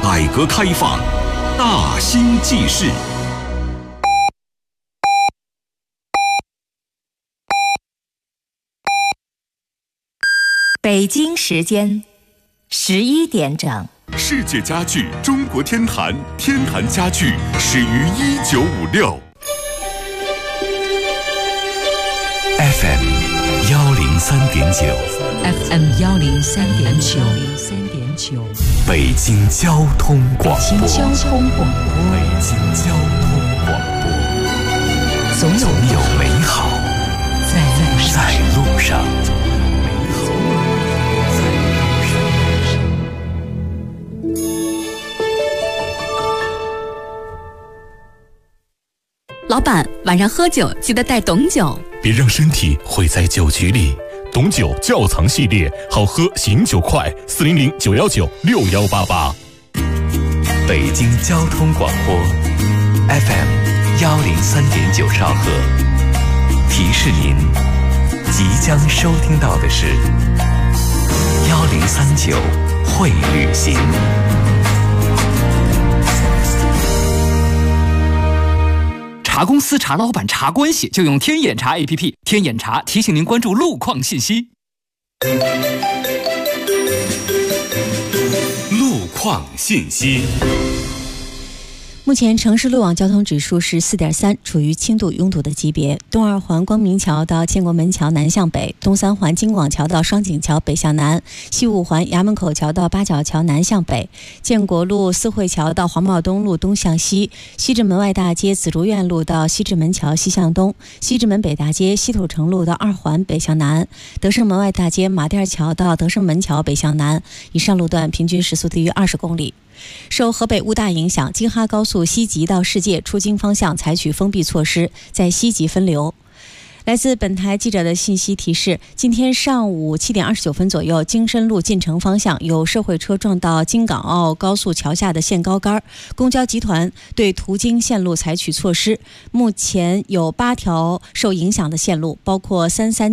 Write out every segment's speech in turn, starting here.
改革开放，大兴济世。 北京时间11点整。 世界家具中国天坛，天坛家具始于1956。 FM 103.9 FM 103.9 北京交通广播。 北京交通广播。 北京交通广播。总有美好在路上。 老板，晚上喝酒记得带董酒， 别让身体毁在酒局里。董酒窖藏系列，好喝醒酒快，400-919-6188。 北京交通广播 FM 103.9兆赫，提示您即将收听到的是1039会旅行。 查公司、查老板、查关系，就用天眼查 APP。天眼查提醒您关注路况信息。 路况信息。 目前城市路网交通指数是4.3，处于轻度拥堵的级别。东二环光明桥到建国门桥南向北，东三环京广桥到双井桥北向南，西五环衙门口桥到八角桥南向北，建国路四惠桥到黄茂东路东向西，西直门外大街紫竹院路到西直门桥西向东，西直门北大街西土城路到二环北向南，德胜门外大街马甸桥到德胜门桥北向南。以上路段平均时速低于20公里。受河北雾大影响，京哈高速西吉到世界出京方向采取封闭措施，在西吉分流。来自本台记者的信息提示，今天上午7点29分左右，京深路进城方向有社会车撞到京港澳高速桥下的限高杆，公交集团对途经线路采取措施。目前有8条受影响的线路，包括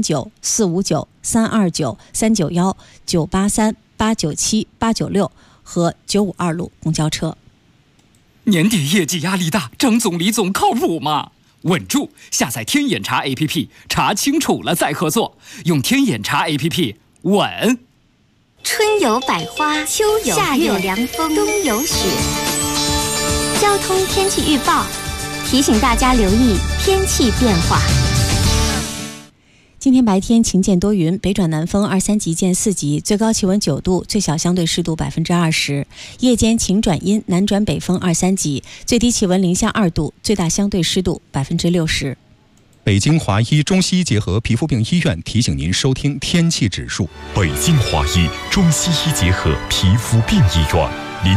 339、459、329、391、983、897、896和952路公交车。 年底业绩压力大，张总李总靠谱吗？稳住！下载天眼查 APP， 查清楚了再合作。用天眼查 APP， 稳。 春有百花，秋有夏有凉风，冬有雪。交通天气预报提醒大家留意天气变化。 今天白天晴间多云，北转南风2、3级见4级，最高气温9度，最小相对湿度20%。夜间晴转阴，南转北风2、3级，最低气温零下2度，最大相对湿度60%。 北京华医中西医结合皮肤病医院提醒您收听天气指数。 北京华医中西医结合皮肤病医院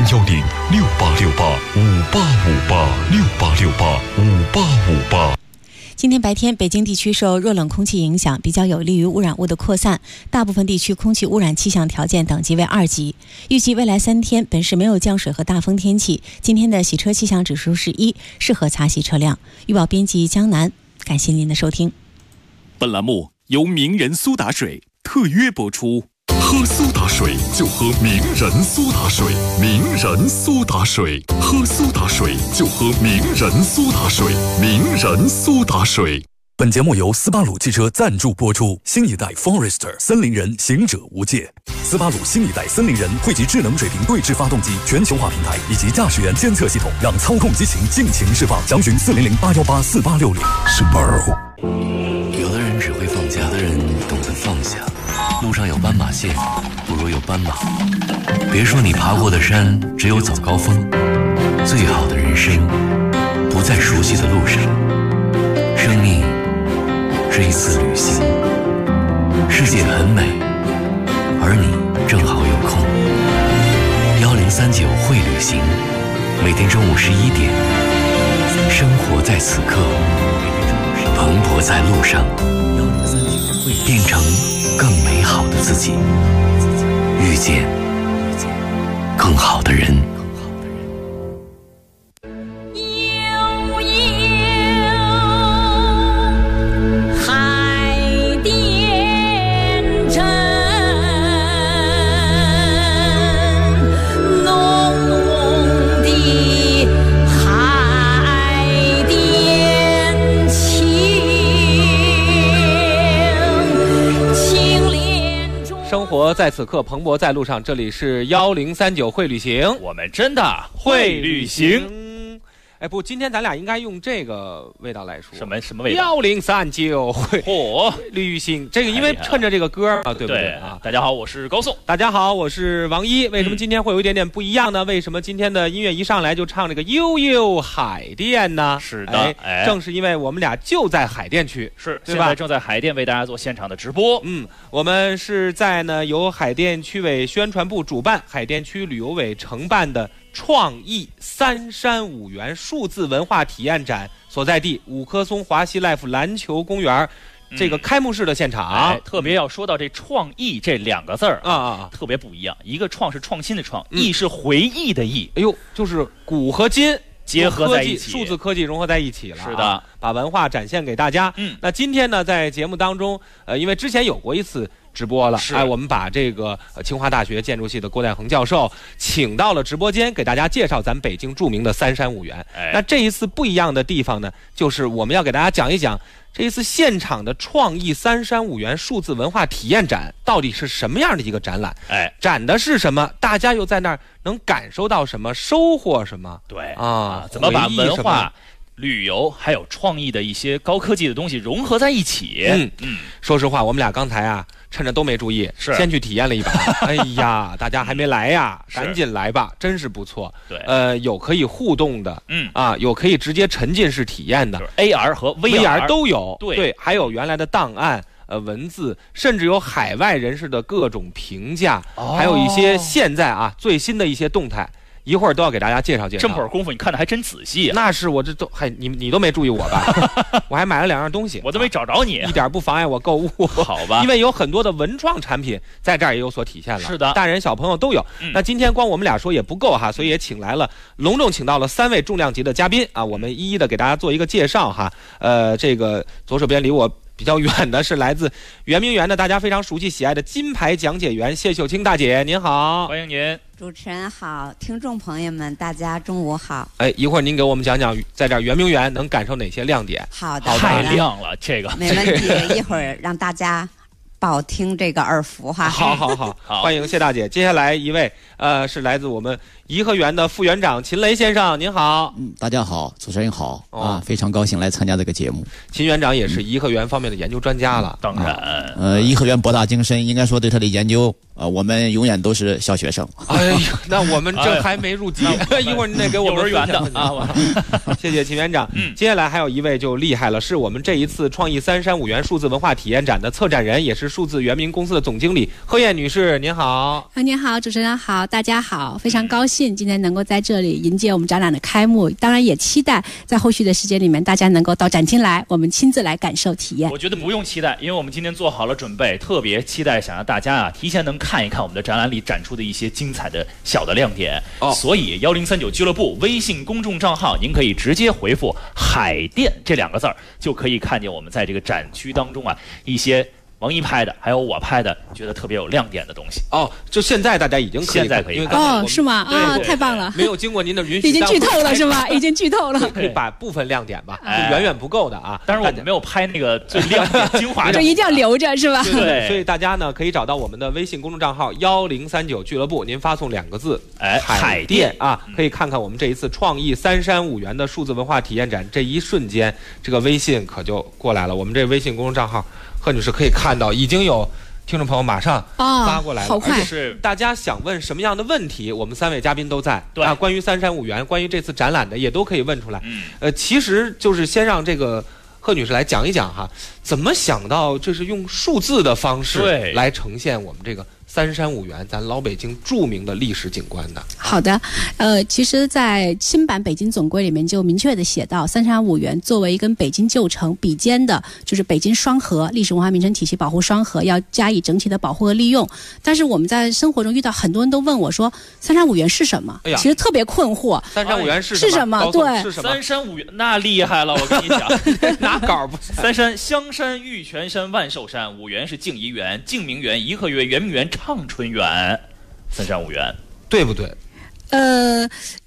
，010-6868-5858，6868-5858。 今天白天，北京地区受热冷空气影响，比较有利于污染物的扩散，大部分地区空气污染气象条件等级为2级。预计未来3天，本市没有降水和大风天气。今天的洗车气象指数是1，适合擦洗车辆。预报编辑江南，感谢您的收听。 本栏目由名人苏打水特约播出。喝苏打水就喝名人苏打水，名人苏打水，喝苏打水就喝名人苏打水，名人苏打水。 本节目由斯巴鲁汽车赞助播出。新一代 Forester 森林人，行者无界。斯巴鲁新一代森林人汇集智能水平对置发动机全球化平台以及驾驶员监测系统，让操控激情尽情释放。详询400-818-4860。Subaru。 有的人只会放假，有的人懂得放下。路上有斑马线，不如有斑马。别说你爬过的山只有早高峰，最好的人生不在熟悉的路上。生命是一次旅行，世界很美，而你正好有空。1039会旅行，每天中午11点，生活在此刻，蓬勃在路上，变成更美好的自己，遇见更好的人。 浓活在此刻，蓬勃在路上。这里是1039会旅行， 我们真的会旅行。 哎，不，今天咱俩应该用这个味道来说。 什么味道 ？1039会旅行，这个因为趁着这个歌啊，对不对啊？ 大家好，我是高颂。 大家好，我是王一。为什么今天会有一点点不一样呢？为什么今天的音乐一上来就唱这个悠悠海淀呢？ 是的， 正是因为我们俩就在海淀区， 是， 对吧？ 现在正在海淀为大家做现场的直播。 我们是在呢由海淀区委宣传部主办，海淀区旅游委承办的创意三山五园数字文化体验展所在地五棵松华西 Life 篮球公园这个开幕式的现场。 特别要说到这创意这2个字儿特别不一样。一个创是创新的创，意是回忆的意。 哎呦，就是古和今结合在一起， 数字科技融合在一起了。 是的， 把文化展现给大家。那今天呢，在节目当中，因为之前有过一次直播了，我们把这个清华大学建筑系的郭代恒教授请到了直播间，给大家介绍咱北京著名的三山五园。那这一次不一样的地方呢，就是我们要给大家讲一讲这一次现场的创意三山五园数字文化体验展到底是什么样的一个展览？展的是什么？大家又在那儿能感受到什么？收获什么？ 对啊，怎么把文化、旅游还有创意的一些高科技的东西融合在一起？ 说实话，我们俩刚才趁着都没注意，先去体验了一把。哎呀，大家还没来呀，赶紧来吧，真是不错。 对， 有可以互动的，有可以直接沉浸式体验的， 就是 AR 和 VR 都有。 对， 还有原来的档案。文字，甚至有海外人士的各种评价，还有一些现在最新的一些动态，一会儿都要给大家介绍介绍。 这么会儿功夫，你看的还真仔细啊！ 那是我这都你都没注意我吧？我还买了2样东西， 我都没找着你， 一点不妨碍我购物。 好吧， 因为有很多的文创产品在这儿也有所体现了。 是的， 大人小朋友都有。那今天光我们俩说也不够哈，所以也隆重请到了3位重量级的嘉宾啊，我们一一的给大家做一个介绍哈。这个左手边离我比较远的是来自圆明园的大家非常熟悉喜爱的金牌讲解员谢秀清大姐，您好。 欢迎您。 主持人好，听众朋友们大家中午好。 一会儿您给我们讲讲在这儿圆明园能感受哪些亮点。 好的， 太亮了，这个没问题，一会儿让大家饱听这个耳福哈。 好，欢迎谢大姐。接下来一位是来自我们颐和园的副园长秦雷先生，您好。 大家好，主持人好非常高兴来参加这个节目。 秦园长也是颐和园方面的研究专家了。 当然， 颐和园博大精深，应该说对他的研究我们永远都是小学生。 哎呀，那我们这还没入籍，一会儿您得给我们幼儿园的谢谢秦园长。接下来还有一位就厉害了，是我们这一次创意三山五园数字文化体验展的策展人，也是数字园明公司的总经理贺燕女士，您好。 您好，主持人好，大家好，非常高兴今天能够在这里迎接我们展览的开幕，当然也期待在后续的时间里面大家能够到展厅来，我们亲自来感受体验。 我觉得不用期待，因为我们今天做好了准备，特别期待想让大家提前能看一看我们的展览里展出的一些精彩的小的亮点。所以1039俱乐部微信公众账号，您可以直接回复海淀这2个字儿，就可以看见我们在这个展区当中一些王一拍的，还有我拍的，觉得特别有亮点的东西。 就现在大家已经可以， 现在可以看。是吗？太棒了！ 没有经过您的允许， 已经剧透了是吧？已经剧透了。 可以把部分亮点吧，远远不够的啊。 当然我们没有拍那个最亮点精华的， 就一定要留着是吧？ 对，所以大家呢可以找到我们的微信公众账号1039俱乐部，您发送2个字海淀可以看看我们这一次创意三山五园的数字文化体验展。这一瞬间，这个微信可就过来了。我们这微信公众账号，贺女士可以看到已经有听众朋友马上发过来了， 好快！ 而且是大家想问什么样的问题，我们3位嘉宾都在。对关于三山五园，关于这次展览的也都可以问出来。其实就是先让这个贺女士来讲一讲哈，怎么想到这是用数字的方式来呈现我们这个三山五园，咱老北京著名的历史景观的。 好的，其实在新版北京总规里面就明确的写到，三山五园作为跟北京旧城比肩的，就是北京双核历史文化名城体系保护双核，要加以整体的保护和利用。但是我们在生活中遇到很多人都问我说，三山五园是什么？其实特别困惑。 三山五园是什么？对， 是什么？ 三山五园那厉害了，我跟你讲， 拿稿不？ 三山：香山、玉泉山、万寿山；五园是静怡园、静明园、颐和园、圆明园、畅春园。三山五园， 对不对？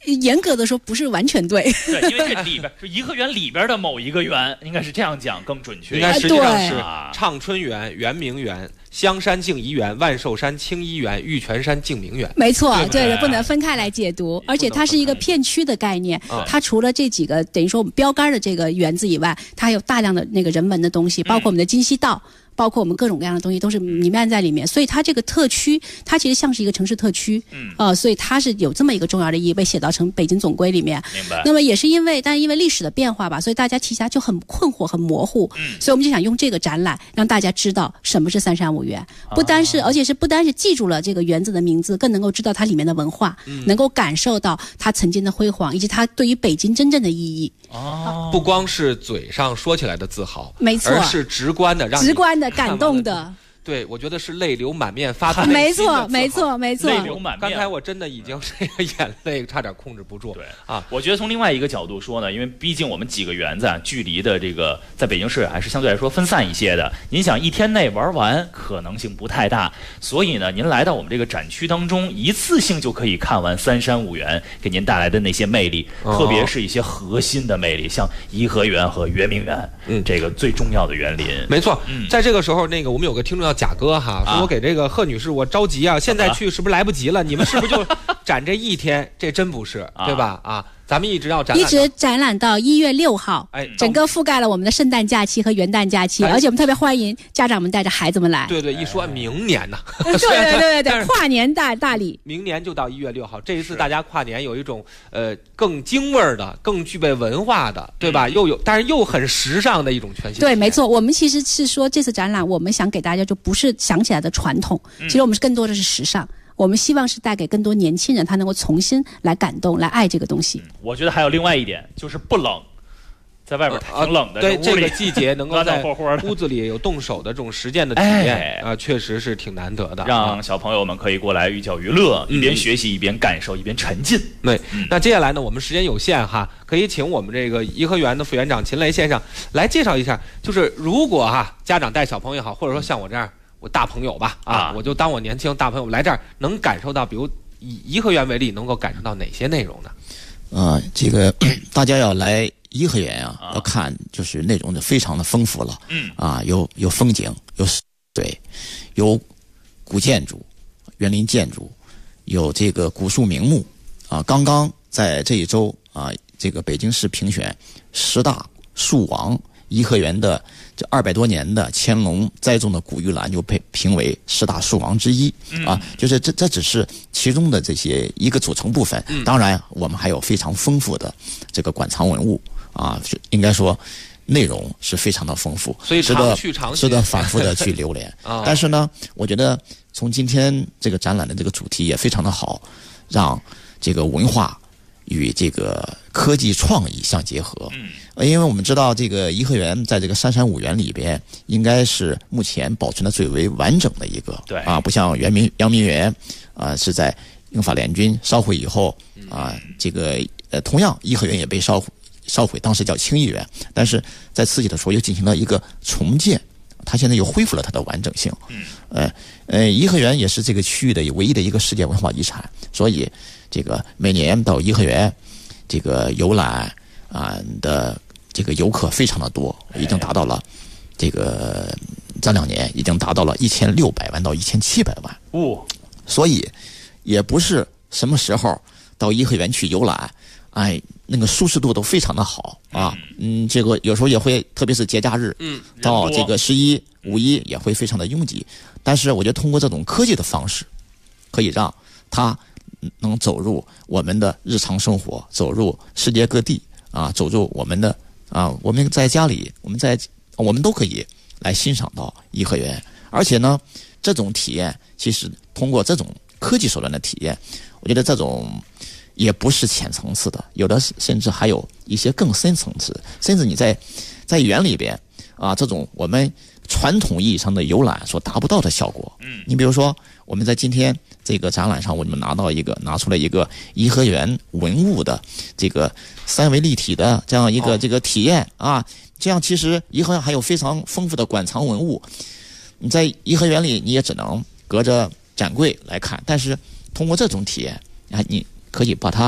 严格的说不是完全对。 对，因为这里边是颐和园里边的某一个园，应该是这样讲更准确。 应该实际上是畅春园、圆明园、香山静怡园、万寿山清漪园、玉泉山静明园。 没错，对，不能分开来解读，而且它是一个片区的概念。它除了这几个等于说我们标杆的这个园子以外，它还有大量的那个人文的东西，包括我们的金溪道。包括我们各种各样的东西都是弥漫在里面，所以它这个特区，它其实像是一个城市特区，所以它是有这么一个重要的意义，被写到成北京总规里面。 明白。 那么也是因为历史的变化吧，所以大家其实就很困惑、很模糊。所以我们就想用这个展览让大家知道什么是三山五园，而且不单是记住了这个园子的名字，更能够知道它里面的文化，能够感受到它曾经的辉煌，以及它对于北京真正的意义。 不光是嘴上说起来的自豪， 没错， 而是直观的感动的。 对，我觉得是泪流满面，发自内心的自豪。没错。 泪流满面。 刚才我真的已经这个眼泪差点控制不住。 对啊，我觉得从另外一个角度说呢，因为毕竟我们几个园子距离的这个在北京市还是相对来说分散一些的。您想一天内玩完可能性不太大，所以呢，您来到我们这个展区当中，一次性就可以看完三山五园给您带来的那些魅力，特别是一些核心的魅力，像颐和园和圆明园，这个最重要的园林。 没错，在这个时候，我们有个听众要贾哥哈，说我给这个贺女士我着急啊，现在去是不是来不及了？你们是不是就展这一天？这真不是，对吧？咱们一直展览到1月6号，整个覆盖了我们的圣诞假期和元旦假期，而且我们特别欢迎家长们带着孩子们来。 对，一说明年呢， 对，跨年大礼， 明年就到1月6号。这一次大家跨年有一种更京味儿的、更具备文化的，对吧？但是又很时尚的一种全新。 对，没错，我们其实是说这次展览，我们想给大家就不是想起来的传统，其实我们是更多的是时尚。我们希望是带给更多年轻人，他能够重新来感动、来爱这个东西。 我觉得还有另外一点，就是不冷，在外边挺冷的。 对，这个季节能够在屋子里有动手的这种实践的体验确实是挺难得的。 让小朋友们可以过来寓教于乐，一边学习一边感受，一边沉浸。 对，那接下来呢，我们时间有限哈，可以请我们这个颐和园的副园长秦雷先生来介绍一下，就是如果家长带小朋友也好，或者说像我这样。我大朋友吧，我就当我年轻大朋友来这儿，能感受到，比如以颐和园为例，能够感受到哪些内容呢？ 这个大家要来颐和园要看，就是内容就非常的丰富了。有风景，有水，有古建筑、园林建筑，有这个古树名木。刚刚在这一周这个北京市评选10大树王。颐和园的这200多年的乾隆栽种的古玉兰就被评为10大树王之一就是这只是其中的这些一个组成部分。当然我们还有非常丰富的这个馆藏文物应该说内容是非常的丰富， 所以值得反复的去流连。但是呢，我觉得从今天这个展览的这个主题也非常的好，让这个文化与这个科技创意相结合。因为我们知道这个颐和园在这个三山五园里边，应该是目前保存的最为完整的一个。 对不像阳明园是在英法联军烧毁以后这个同样颐和园也被烧毁，当时叫清漪园，但是在刺激的时候又进行了一个重建，它现在又恢复了它的完整性。颐和园也是这个区域的唯一的一个世界文化遗产，所以这个每年到颐和园这个游览的这个游客非常的多，已经达到了这个这2年已经达到了1600万到1700万。所以也不是什么时候到颐和园去游览那个舒适度都非常的好这个有时候也会，特别是节假日到这个11、5·1也会非常的拥挤。但是我觉得通过这种科技的方式，可以让它能走入我们的日常生活，走入世界各地走入我们的我们在家里，我们都可以来欣赏到颐和园。而且呢，这种体验其实通过这种科技手段的体验，我觉得这种也不是浅层次的，有的甚至还有一些更深层次，甚至你在园里边这种我们传统意义上的游览所达不到的效果。你比如说我们在今天这个展览上，我们拿出了一个颐和园文物的这个3维立体的这样一个这个体验这样其实颐和园还有非常丰富的馆藏文物，你在颐和园里你也只能隔着展柜来看，但是通过这种体验你可以把它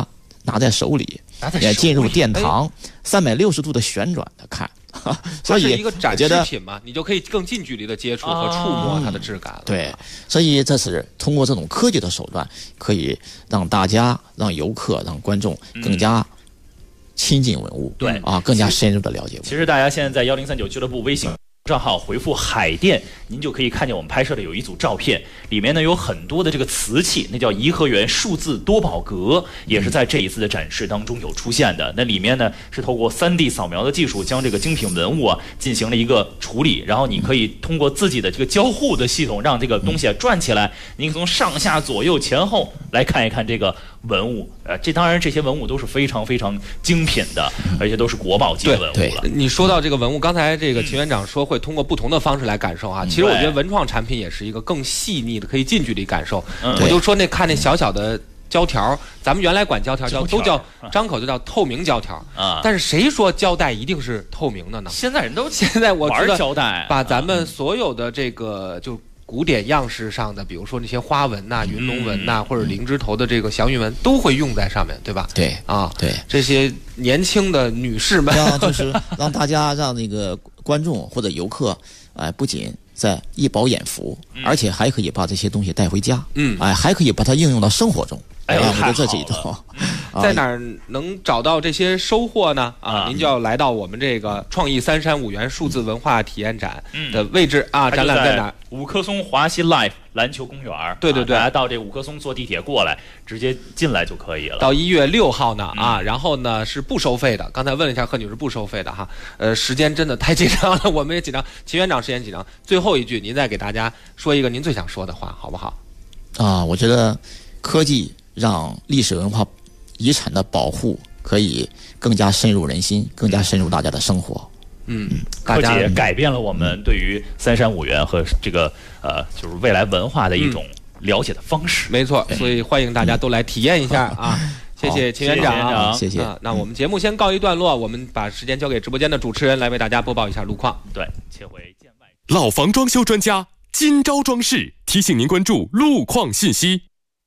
拿在手里，也进入殿堂，360度的旋转的看。所以它是一个展示品嘛，你就可以更近距离的接触和触摸它的质感了。 对，所以这是通过这种科技的手段，可以让大家、让游客、让观众更加亲近文物， 对啊，更加深入的了解文物。 其实大家现在在1039俱乐部微信账号回复海淀，您就可以看见我们拍摄的有一组照片，里面呢有很多的这个瓷器，那叫颐和园数字多宝阁，也是在这一次的展示当中有出现的。那里面呢是透过3D 扫描的技术，将这个精品文物啊进行了一个处理，然后你可以通过自己的这个交互的系统，让这个东西转起来，您从上下左右前后来看一看这个文物。这当然这些文物都是非常非常精品的，而且都是国宝级的文物了。 你说到这个文物，刚才这个秦园长说会通过不同的方式来感受啊。其实我觉得文创产品也是一个更细腻的，可以近距离感受。我就说看那小小的胶条，咱们原来管胶条都叫张口就叫透明胶条啊。但是谁说胶带一定是透明的呢？ 现在人都现在我知道玩胶带， 把咱们所有的这个就古典样式上的，比如说那些花纹呐、云龙纹呐，或者灵芝头的这个祥云纹，都会用在上面，对吧？ 对啊， 对这些年轻的女士们， 就是让大家让那个观众或者游客，不仅在一饱眼福，而且还可以把这些东西带回家，还可以把它应用到生活中。我觉得这是一种。 在哪儿能找到这些收获呢？您就要来到我们这个创意3山5园数字文化体验展的位置啊！展览在哪儿？ 五棵松华西 Life 篮球公园。 对对对， 大家到这五棵松坐地铁过来，直接进来就可以了。 到1月6号呢啊，然后呢是不收费的。刚才问了一下贺女士，不收费的哈。时间真的太紧张了，我们也紧张。秦园长时间紧张。最后一句，您再给大家说一个您最想说的话，好不好？ 我觉得科技让历史文化遗产的保护可以更加深入人心，更加深入大家的生活。 科技也改变了我们对于3山5园和这个就是未来文化的一种了解的方式。 没错，所以欢迎大家都来体验一下啊！谢谢秦园长， 谢谢。 那我们节目先告一段落，我们把时间交给直播间的主持人来为大家播报一下路况。 对，切回建外。 老房装修专家金招装饰提醒您关注路况信息。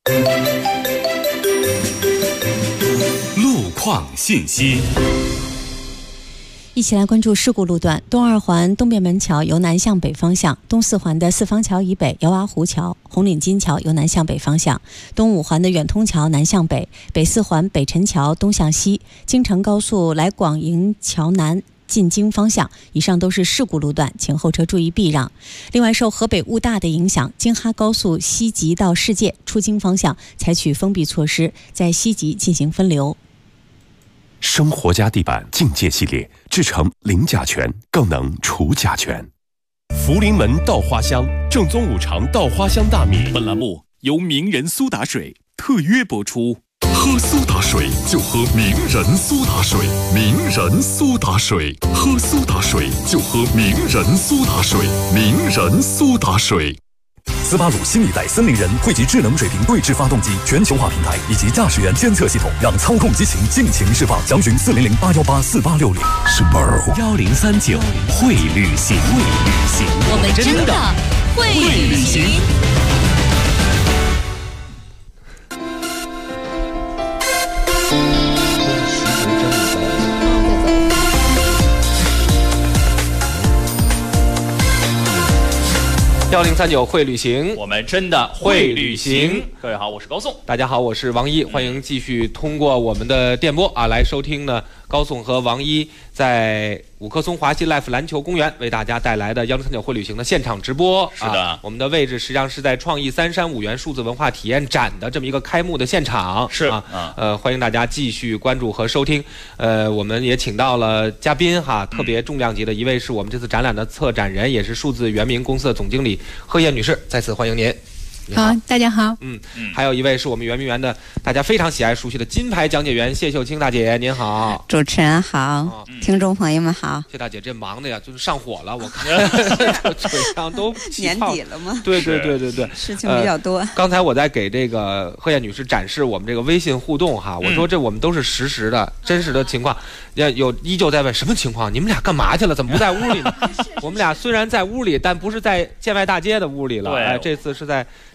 路况信息， 一起来关注事故路段：东二环东便门桥由南向北方向，东四环的四方桥以北姚洼湖桥、红领巾桥由南向北方向，东五环的远通桥南向北，北四环北辰桥东向西，京承高速来广营桥南进京方向，以上都是事故路段，请后车注意避让。另外，受河北雾大的影响，京哈高速西吉到世界出京方向采取封闭措施，在西吉进行分流。 生活家地板境界系列制成零甲醛，更能除甲醛。福临门稻花香正宗五常稻花香大米。本栏目由名人苏打水特约播出。喝苏打水就喝名人苏打水，名人苏打水，喝苏打水就喝名人苏打水，名人苏打水。 斯巴鲁新一代森林人汇集智能水平对置发动机、全球化平台以及驾驶员监测系统，让操控激情尽情释放。详询400-818-4860。Subaru 1039会旅行， 我们真的会旅行。 1039会旅行， 我们真的会旅行。各位好，我是高颂。 大家好，我是王一，欢迎继续通过我们的电波来收听呢高颂和王一在五棵松华西 Life 篮球公园为大家带来的1039会旅行的现场直播。 是的， 我们的位置实际上是在创意3山5园数字文化体验展的这么一个开幕的现场。 是欢迎大家继续关注和收听。我们也请到了嘉宾特别重量级的一位是我们这次展览的策展人，也是数字原明公司的总经理贺燕女士，再次欢迎您。 好，大家好。 还有一位是我们圆明园的大家非常喜爱熟悉的金牌讲解员谢秀清大姐，您好。 主持人好，听众朋友们好。 谢大姐这忙的呀，就是上火了，我看嘴上都年底了吗？ 对， 事情比较多。 刚才我在给这个贺燕女士展示我们这个微信互动我说这我们都是实时的、真实的情况。依旧在问什么情况？你们俩干嘛去了？怎么不在屋里呢？我们俩虽然在屋里，但不是在建外大街的屋里了。这次是在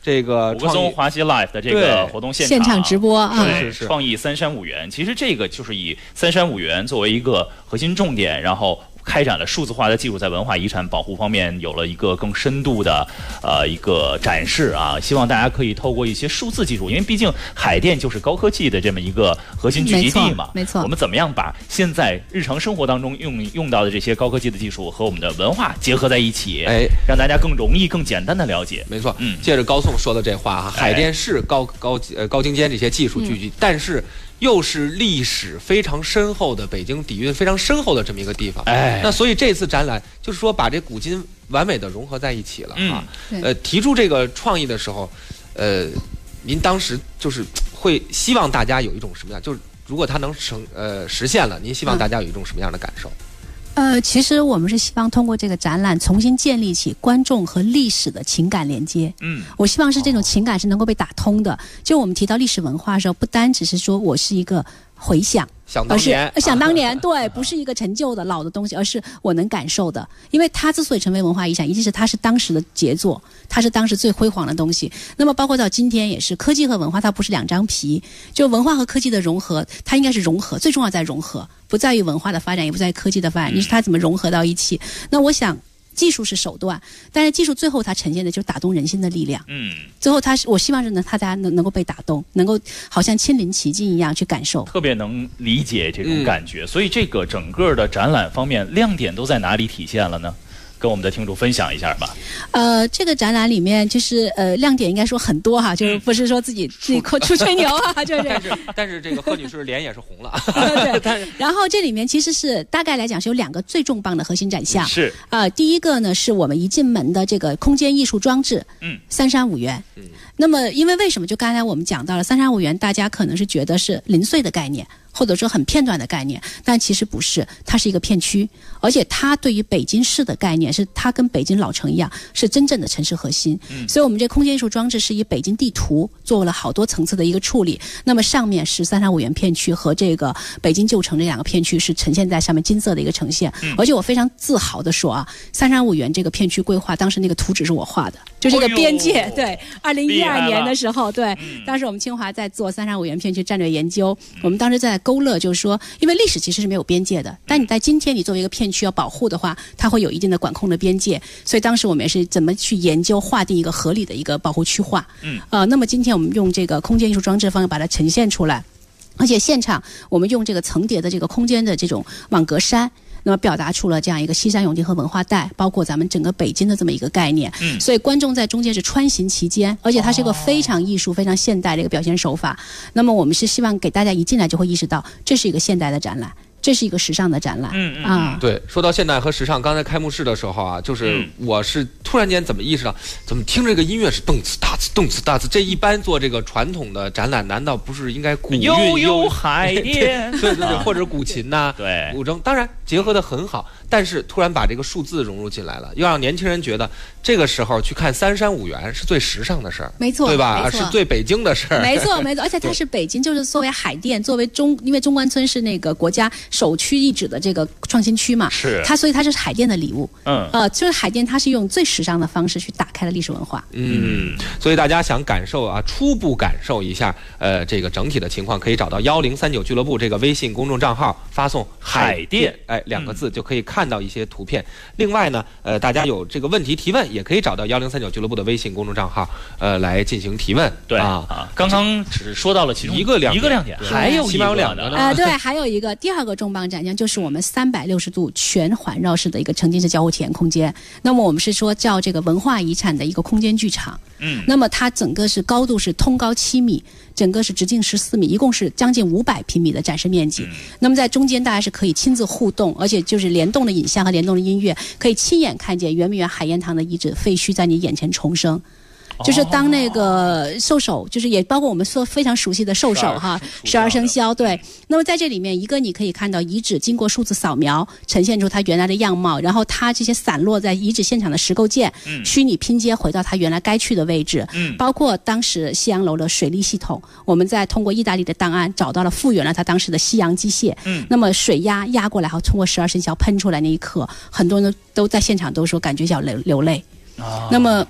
这个五个松华西 Live 的这个活动现场直播啊， 对，创意三山五园。其实这个就是以三山五园作为一个核心重点，然后开展了数字化的技术，在文化遗产保护方面有了一个更深度的一个展示啊。希望大家可以透过一些数字技术，因为毕竟海淀就是高科技的这么一个核心聚集地嘛。 没错。 我们怎么样把现在日常生活当中用到的这些高科技的技术和我们的文化结合在一起，让大家更容易、更简单的了解。 没错，借着高颂说的这话哈，海淀是高精尖这些技术聚集，但是又是历史非常深厚的北京底蕴非常深厚的这么一个地方。那所以这次展览就是说把这古今完美的融合在一起了啊。提出这个创意的时候，您当时就是会希望大家有一种什么样？就是如果它能实现了，您希望大家有一种什么样的感受？ 其实我们是希望通过这个展览重新建立起观众和历史的情感连接。我希望是这种情感是能够被打通的。就我们提到历史文化的时候，不单只是说我是一个回想， 而是想当年，对，不是一个陈旧的老的东西，而是我能感受的。因为它之所以成为文化遗产，一定是它是当时的杰作，它是当时最辉煌的东西。那么包括到今天也是，科技和文化它不是两张皮，就文化和科技的融合，它应该是融合，最重要在融合，不在于文化的发展，也不在于科技的发展，你是它怎么融合到一起。那我想技术是手段，但是技术最后它呈现的就是打动人心的力量。最后我希望是大家能够被打动，能够好像亲临其境一样去感受， 特别能理解这种感觉。所以这个整个的展览方面亮点都在哪里体现了呢？跟我们的听众分享一下吧。 这个展览里面就是亮点应该说很多哈，就是不是说自己出吹牛啊，就是。 但是这个贺女士脸也是红了。 对。然后这里面其实是大概来讲是有2个最重磅的核心展项。 是。 第一个呢是我们一进门的这个空间艺术装置，三山五园。那么因为什么？就刚才我们讲到了三山五园，大家可能是觉得是零碎的概念，或者说很片段的概念，但其实不是，它是一个片区，而且它对于北京市的概念是它跟北京老城一样，是真正的城市核心。所以我们这空间艺术装置是以北京地图做了好多层次的一个处理，那么上面是三山五园片区和这个北京旧城这2个片区是呈现在上面金色的一个呈现。而且我非常自豪的说啊，三山五园这个片区规划当时那个图纸是我画的，就是这个边界。对，2012年的时候，对，当时我们清华在做三山五园片区战略研究，我们当时在勾勒，就是说，因为历史其实是没有边界的，但你在今天你作为一个片区要保护的话，它会有一定的管控的边界，所以当时我们也是怎么去研究划定一个合理的一个保护区划。那么今天我们用这个空间艺术装置方式把它呈现出来，而且现场我们用这个层叠的这个空间的这种网格栅。那么表达出了这样一个西山永定和文化带，包括咱们整个北京的这么一个概念。所以观众在中间是穿行其间，而且它是一个非常艺术、非常现代的一个表现手法。那么我们是希望给大家一进来就会意识到，这是一个现代的展览。这是一个时尚的展览。 对，说到现代和时尚，刚才开幕式的时候啊，就是我是突然间怎么意识到，怎么听这个音乐是动次打次动次打次，这一般做这个传统的展览，难道不是应该古韵悠海淀？ 对，或者古琴呐， 对， 古筝，当然结合得很好，但是突然把这个数字融入进来了，又让年轻人觉得这个时候去看三山五园是最时尚的事儿， 没错， 对吧？是最北京的事儿， 没错，而且它是北京，就是作为海淀，作为因为中关村是那个国家首屈一指的这个创新区嘛， 是所以它是海淀的礼物。就是海淀，它是用最时尚的方式去打开了历史文化。 所以大家想感受啊，初步感受一下这个整体的情况，可以找到1039俱乐部这个微信公众账号，发送海淀2个字就可以看到一些图片。另外呢，大家有这个问题提问，也可以找到1039俱乐部的微信公众账号来进行提问。 对刚刚只是说到了其中一个亮点，还有起码有2个呢。 对，还有一个第2个重磅展项就是我们360度全环绕式的一个沉浸式交互体验空间。那么我们是说叫这个文化遗产的一个空间剧场。那么它整个是高度是通高7米，整个是直径14米，一共是将近500平米的展示面积。那么在中间大家是可以亲自互动，而且就是联动的影像和联动的音乐，可以亲眼看见圆明园海晏堂的遗址废墟在你眼前重生。就是当那个兽首，就是也包括我们说非常熟悉的兽首哈，12生肖。对，那么在这里面，一个你可以看到遗址经过数字扫描呈现出它原来的样貌，然后它这些散落在遗址现场的石构件，虚拟拼接回到它原来该去的位置。包括当时西洋楼的水利系统，我们在通过意大利的档案找到了复原了它当时的西洋机械。那么水压过来，然后通过12生肖喷出来那一刻，很多人都在现场都说感觉要流泪。那么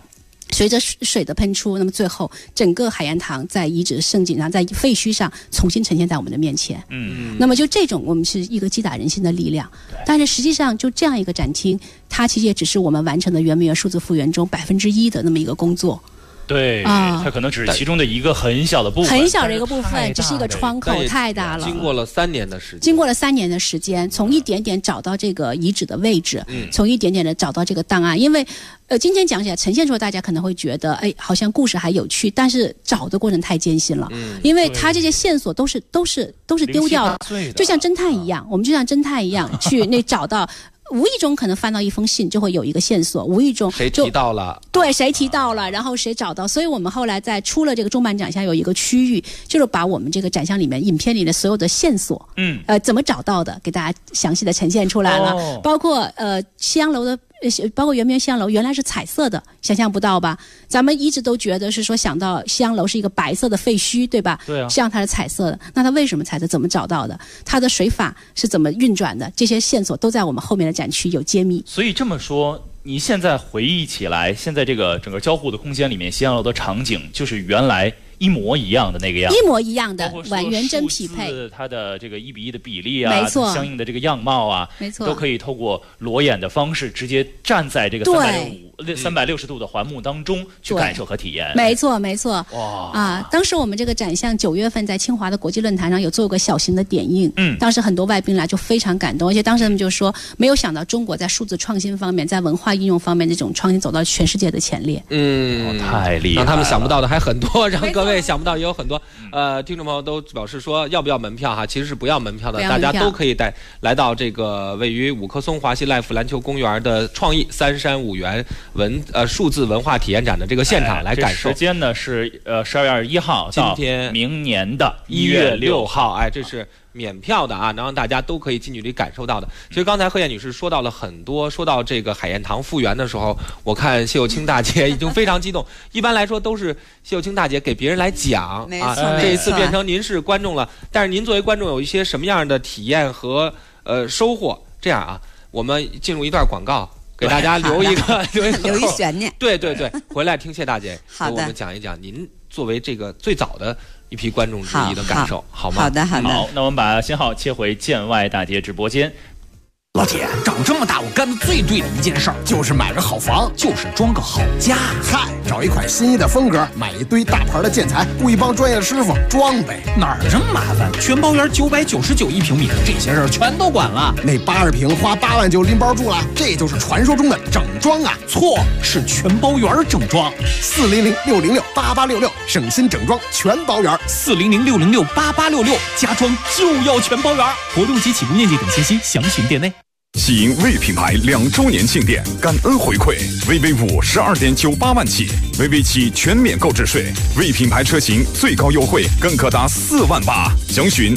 随着水的喷出，那么最后整个海盐堂在遗址盛景上，在废墟上重新呈现在我们的面前。那么就这种，我们是一个击打人心的力量。但是实际上，就这样一个展厅，它其实也只是我们完成的圆明园数字复原中1%的那么一个工作。 对，它可能只是其中的一个很小的部分， 很小的一个部分，只是一个窗口，太大了。 经过了3年的时间， 经过了3年的时间，从一点点找到这个遗址的位置，从一点点的找到这个档案。因为今天讲起来呈现出来，大家可能会觉得，哎，好像故事还有趣，但是找的过程太艰辛了。因为它这些线索都是丢掉的，就像侦探一样，我们就像侦探一样去找到。无意中可能翻到一封信，就会有一个线索。无意中谁提到了？ 对，谁提到了，然后谁找到。所以我们后来在出了这个重磅展项有一个区域，就是把我们这个展项里面影片里的所有的线索，怎么找到的，给大家详细的呈现出来了。包括西洋楼的。包括圆明园西洋楼原来是彩色的，想象不到吧？咱们一直都觉得是说想到西洋楼是一个白色的废墟，对吧？ 对啊。 实际上它是彩色的，那它为什么彩色？怎么找到的？它的水法是怎么运转的？这些线索都在我们后面的展区有揭秘。 所以这么说，你现在回忆起来，现在这个整个交互的空间里面，西洋楼的场景就是原来一模一样的那个样子， 一模一样的，完原真匹配。 它的这个1:1的比例啊， 没错， 相应的这个样貌啊， 没错， 都可以透过裸眼的方式直接站在这个360度的环幕当中去感受和体验。 没错，没错。 哇啊！当时我们这个展项9月份在清华的国际论坛上有做过小型的点映，当时很多外宾来就非常感动，而且当时他们就说，没有想到中国在数字创新方面，在文化应用方面这种创新走到全世界的前列。 太厉害了！ 让他们想不到的还很多，让各位想不到也有很多。听众朋友都表示说要不要门票哈？其实是不要门票的，大家都可以来到这个位于5棵松华西 Life 篮球公园的创意3山5园数字文化体验展的这个现场来感受。 时间呢是12月21号到明年的1月6号， 哎，这是免票的啊，能让大家都可以近距离感受到的。其实刚才贺燕女士说到了很多，说到这个海盐堂复原的时候，我看谢幼清大姐已经非常激动。一般来说都是谢幼清大姐给别人来讲啊，这一次变成您是观众了。但是您作为观众有一些什么样的体验和收获？这样啊，我们进入一段广告。给大家留一悬念， 对，回来听谢大姐给我们讲一讲您作为这个最早的一批观众之一的感受，好吗？ 好的。 好，那我们把信号切回建外大街直播间。 老铁，长这么大我干的最对的一件事儿，就是买个好房，就是装个好家。 嗨，找一款心仪的风格，买一堆大牌的建材，雇一帮专业的师傅装呗。 哪儿这么麻烦？全包园999一平米，这些事儿全都管了。 那80平花8万就拎包住了，这就是传说中的整装啊！ 错，是全包园整装。 400-606-8866，省心整装全包园。 400-606-8866，家装就要全包园。活动及起步面积等信息详询店内。 喜迎魏品牌2周年庆典，感恩回馈。VV5 12.98万起，VV7全免购置税，魏品牌车型最高优惠更可达4万8。详询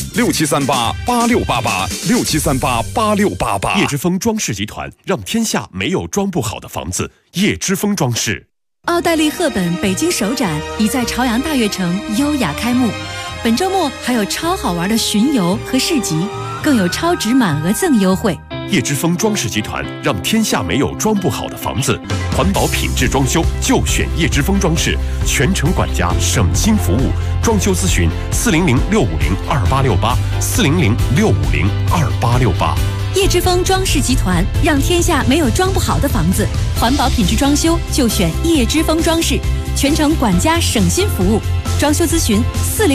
67388688，67388688。 叶之峰装饰集团，让天下没有装不好的房子。叶之峰装饰。 奥黛丽·赫本北京首展已在朝阳大悦城优雅开幕，本周末还有超好玩的巡游和市集，更有超值满额赠优惠。 叶之峰装饰集团，让天下没有装不好的房子。环保品质装修就选叶之峰装饰，全程管家，省心服务。装修咨询400-650-2868，400-650-2868。 叶之峰装饰集团，让天下没有装不好的房子。环保品质装修就选叶之峰装饰，全程管家，省心服务。装修咨询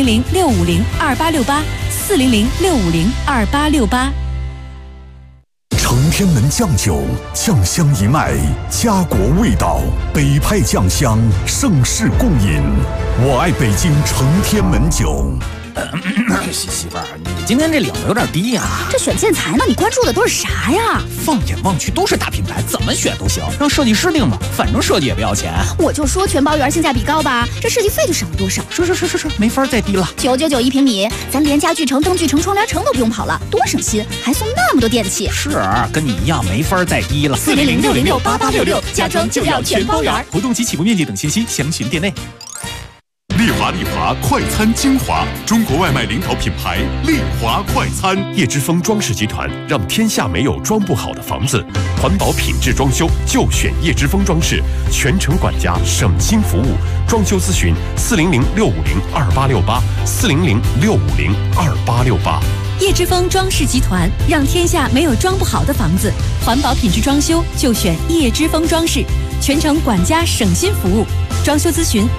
400-650-2868，400-650-2868。 承天门酱酒，酱香一脉，家国味道，北派酱香，盛世共饮。我爱北京承天门酒。 媳妇儿，你今天这领子有点低呀。 这选建材呢，你关注的都是啥呀？ 放眼望去都是大品牌，怎么选都行，让设计师定吧，反正设计也不要钱。 我就说全包园性价比高吧，这设计费就省了多少？ 是，没法再低了。 999一平米，咱连家具城、灯具城、窗帘城都不用跑了，多省心，还送那么多电器。 是，跟你一样没法再低了。 400-606-8866，家装就要全包园。 活动及起步面积等信息详询店内。丽华快餐精华，中国外卖领导品牌丽华快餐。叶之峰装饰集团，让天下没有装不好的房子。 环保品质装修就选叶之峰装饰，全程管家，省心服务。装修咨询400-650-2868，400-650-2868。 叶之峰装饰集团，让天下没有装不好的房子。环保品质装修就选叶之峰装饰，全程管家，省心服务。装修咨询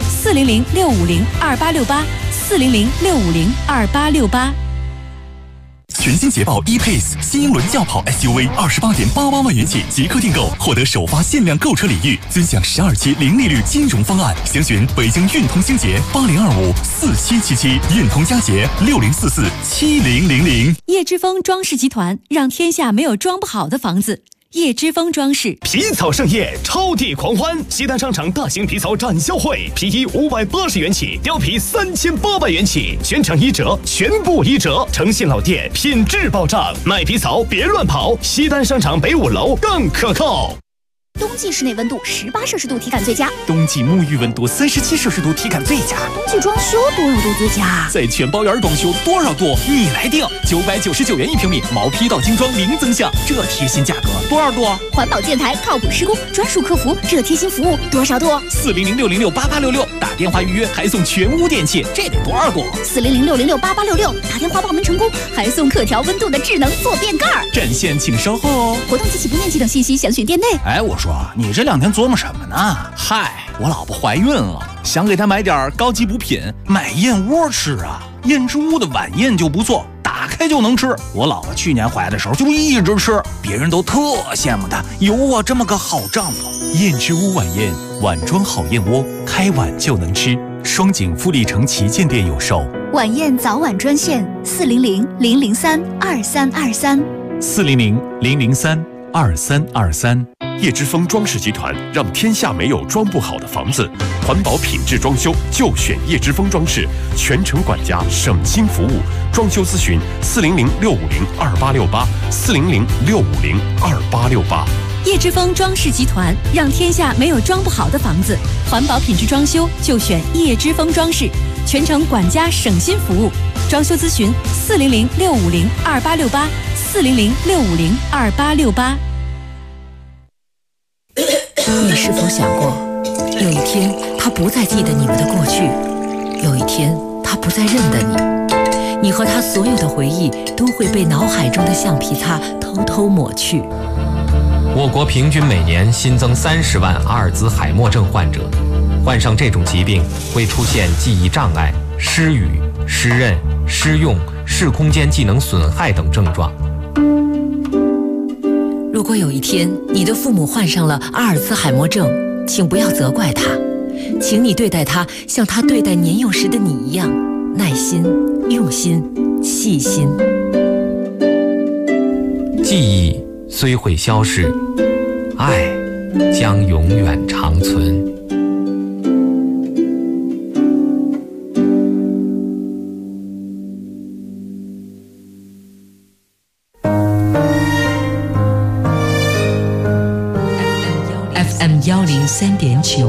400-650-2868，400-650-2868。 全新捷豹 E-Pace 新英伦轿跑 SUV28.88万元起即刻订购，获得首发限量购车礼遇，尊享12期零利率金融方案。详询北京运通星捷80254777，运通佳捷60447000。 叶之峰装饰集团，让天下没有装不好的房子。叶之峰装饰， 皮草盛宴，超地狂欢！西单商场大型皮草展销会，皮衣580元起，貂皮3800元起，全场1折，全部1折。诚信老店，品质保障，买皮草别乱跑。西单商场北5楼更可靠。 冬季室内温度18摄氏度体感最佳， 冬季沐浴温度37摄氏度体感最佳， 冬季装修多少度最佳？ 在全包园装修多少度你来定，999元1平米，毛坯到精装零增项，这贴心价格多少度？ 环保建材，靠谱施工，专属客服，这贴心服务多少度 ？400-606-8866，打电话预约还送全屋电器，这得多少度 ？400-606-8866，打电话报名成功还送可调温度的智能坐便盖。 占线请稍后哦。 活动及起步面积等信息详询店内。 哎，我说你这2天琢磨什么呢？嗨，我老婆怀孕了，想给她买点高级补品，买燕窝吃啊。燕之屋的晚宴就不错，打开就能吃。我老婆去年怀的时候就一直吃，别人都特羡慕她有我这么个好丈夫。 燕之屋晚宴，碗装好燕窝，开碗就能吃。双井富力城旗舰店有售。 晚宴早晚专线 400-003-2323，400-003-2323。叶之峰装饰集团，让天下没有装不好的房子。环保品质装修就选叶之峰装饰，全程管家，省心服务。装修咨询400-650-2868，400-650-2868。 叶之峰装饰集团，让天下没有装不好的房子。环保品质装修就选叶之峰装饰，全程管家，省心服务。装修咨询400-650-2868，400-650-2868。 你是否想过，有一天他不再记得你们的过去，有一天他不再认得你，你和他所有的回忆都会被脑海中的橡皮擦偷偷抹去。 我国平均每年新增30万阿尔兹海默症患者，患上这种疾病会出现记忆障碍、失语、失认、失用、视空间技能损害等症状。 如果有一天你的父母患上了阿尔兹海默症，请不要责怪他，请你对待他像他对待年幼时的你一样，耐心、用心、细心。 记忆虽会消逝，爱将永远长存。 103.9，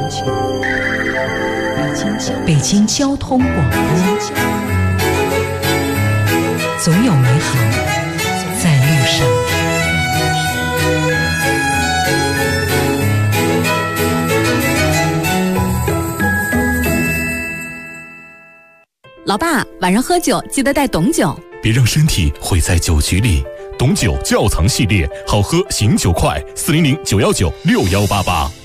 北京交通广播，总有美好在路上。 老爸，晚上喝酒记得带董酒， 别让身体毁在酒局里。董酒窖藏系列，好喝醒酒快，400-919-6188。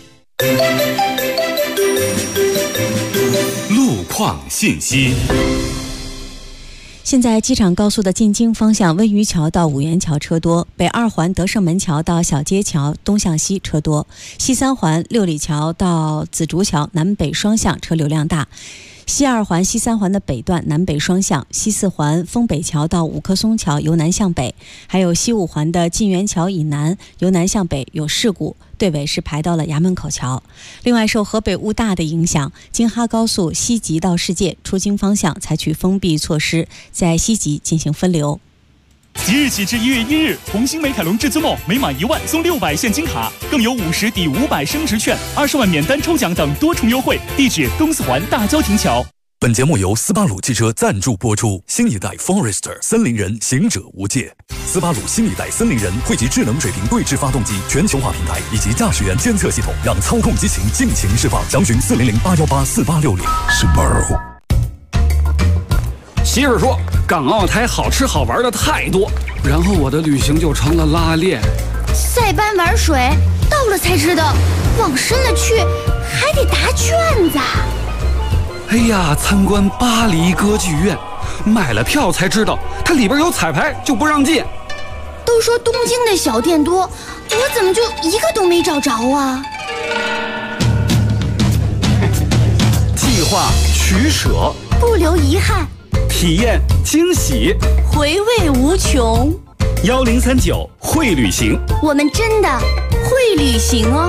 路况信息。 现在机场高速的进京方向温榆桥到五元桥车多，北2环德胜门桥到小街桥东向西车多，西3环六里桥到紫竹桥南北双向车流量大，西2环西3环的北段南北双向，西4环丰北桥到五棵松桥由南向北，还有西5环的晋源桥以南由南向北有事故，队尾是排到了衙门口桥。另外，受河北雾大的影响，京哈高速西吉到世界出京方向采取封闭措施，在西吉进行分流。 即日起至1月1日，红星美凯龙至尊梦每满1万送600现金卡，更有50抵500升值券、20万免单抽奖等多重优惠。地址：东4环大郊亭桥。 本节目由斯巴鲁汽车赞助播出。新一代 Forester 森林人行者无界斯巴鲁新一代森林人汇集智能水平对置发动机、全球化平台以及驾驶员监测系统，让操控激情尽情释放。详询400-818-4860。Subaru。 媳妇说，港澳台好吃好玩的太多，然后我的旅行就成了拉练。 塞班玩水，到了才知道，往深了去还得答卷子。 哎呀，参观巴黎歌剧院，买了票才知道它里边有彩排，就不让进。 都说东京的小店多，我怎么就一个都没找着啊？ 计划取舍， 不留遗憾， 体验惊喜， 回味无穷。 1039会旅行， 我们真的会旅行哦。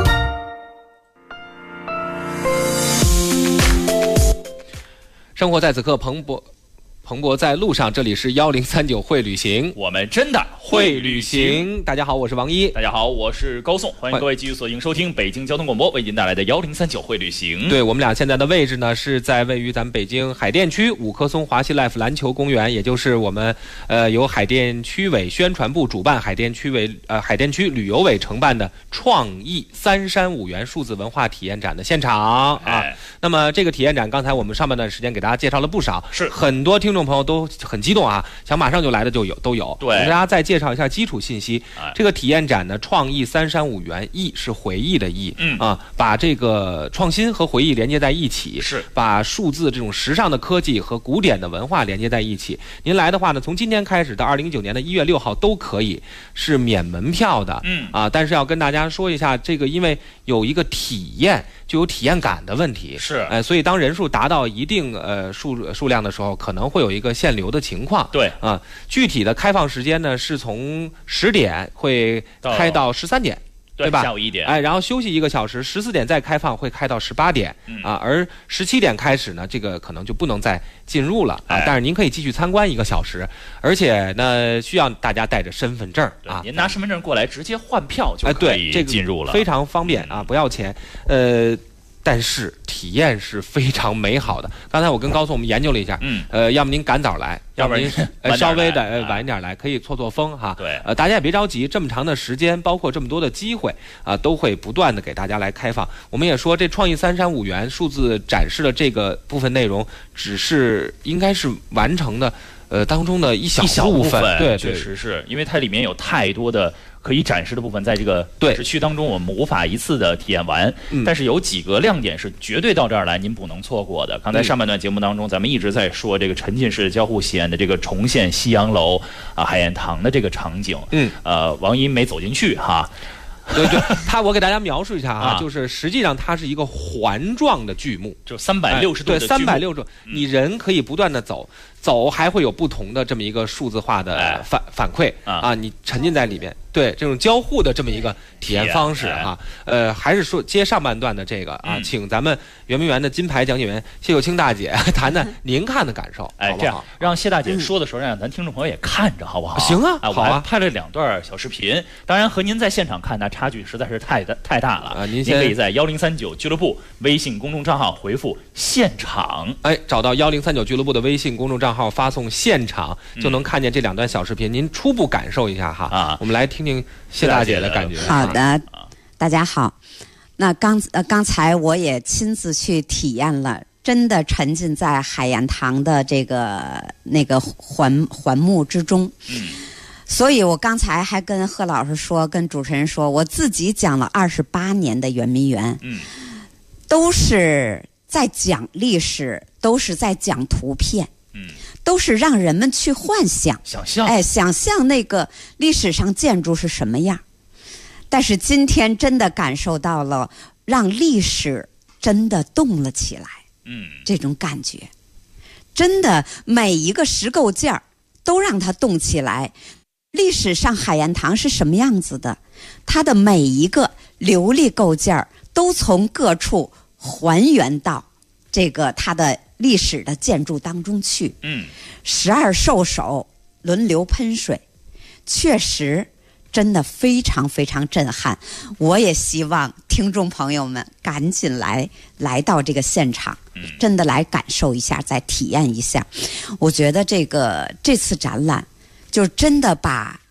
生活在此刻，蓬勃在路上，这里是1039会旅行， 我们真的会旅行。 大家好，我是王一。 大家好，我是高颂。欢迎各位继续锁定收听北京交通广播为您带来的1039会旅行。 对，我们俩现在的位置呢，是在位于咱们北京海淀区五棵松华西 Life 篮球公园，也就是我们由海淀区委宣传部主办，海淀区旅游委承办的创意3山5园数字文化体验展的现场啊。那么这个体验展，刚才我们上半段时间给大家介绍了不少， 是很多听众朋友都很激动啊，想马上就来的都有。 对， 我给大家再介绍一下基础信息。这个体验展呢，创意3山5园，意是回忆的意，把这个创新和回忆连接在一起， 是把数字这种时尚的科技和古典的文化连接在一起。您来的话呢，从今天开始到2019年的1月6号都可以，是免门票的，但是要跟大家说一下，这个因为有一个体验，就有体验感的问题， 是， 所以当人数达到一定数量的时候，可能会有一个限流的情况。 对啊，具体的开放时间呢是从10点会开到13点。对吧？ 下午1点， 然后休息1个小时，14点再开放，会开到18点，而17点开始呢，这个可能就不能再进入了啊。但是您可以继续参观1个小时，而且呢，需要大家带着身份证啊。 您拿身份证过来，直接换票就可以进入了， 非常方便啊，不要钱。但是体验是非常美好的。刚才我跟高颂我们研究了一下，要么您赶早来，要么您稍微的晚一点来，可以错峰哈。 对， 大家也别着急，这么长的时间，包括这么多的机会啊，都会不断的给大家来开放。我们也说，这创意3山5园数字展示的这个部分内容，只是应该是完成的当中的一小部分。对， 确实是因为它里面有太多的可以展示的部分，在这个展示区当中，我们无法一次的体验完。但是有几个亮点是绝对到这儿来您不能错过的。刚才上半段节目当中，咱们一直在说这个沉浸式交互体验的这个重现西洋楼啊海晏堂的这个场景。王一没走进去哈。 对，我给大家描述一下啊，就是实际上它是一个环状的剧目， 就360度的剧目。 对，360度，你人可以不断的走还会有不同的这么一个数字化的反馈啊，你沉浸在里面。对，这种交互的这么一个体验方式啊，还是说接上半段的这个啊，请咱们圆明园的金牌讲解员谢秀清大姐谈谈您看的感受，好不好？ 这样让谢大姐说的时候，让咱听众朋友也看着，好不好？ 行啊， 我还拍了2段小视频，当然和您在现场看那差距实在是太大了啊！您可以在1039俱乐部微信公众账号回复现场， 找到1039俱乐部的微信公众账号，发送现场就能看见这2段小视频，您初步感受一下哈。我们来听听谢大姐的感觉。 好的，大家好。那刚才我也亲自去体验了，真的沉浸在海晏堂的那个环幕之中。所以我刚才还跟贺老师说，跟主持人说，我自己讲了28年的圆明园，都是在讲历史，都是在讲图片，都是让人们去幻想、想象那个历史上建筑是什么样。但是今天真的感受到了，让历史真的动了起来，这种感觉，真的每一个石构件都让它动起来。历史上海晏堂是什么样子的？它的每一个琉璃构件都从各处还原到这个它的历史的建筑当中去。12兽首轮流喷水，确实真的非常非常震撼。我也希望听众朋友们赶紧来到这个现场，真的来感受一下，再体验一下。我觉得这次展览就真的把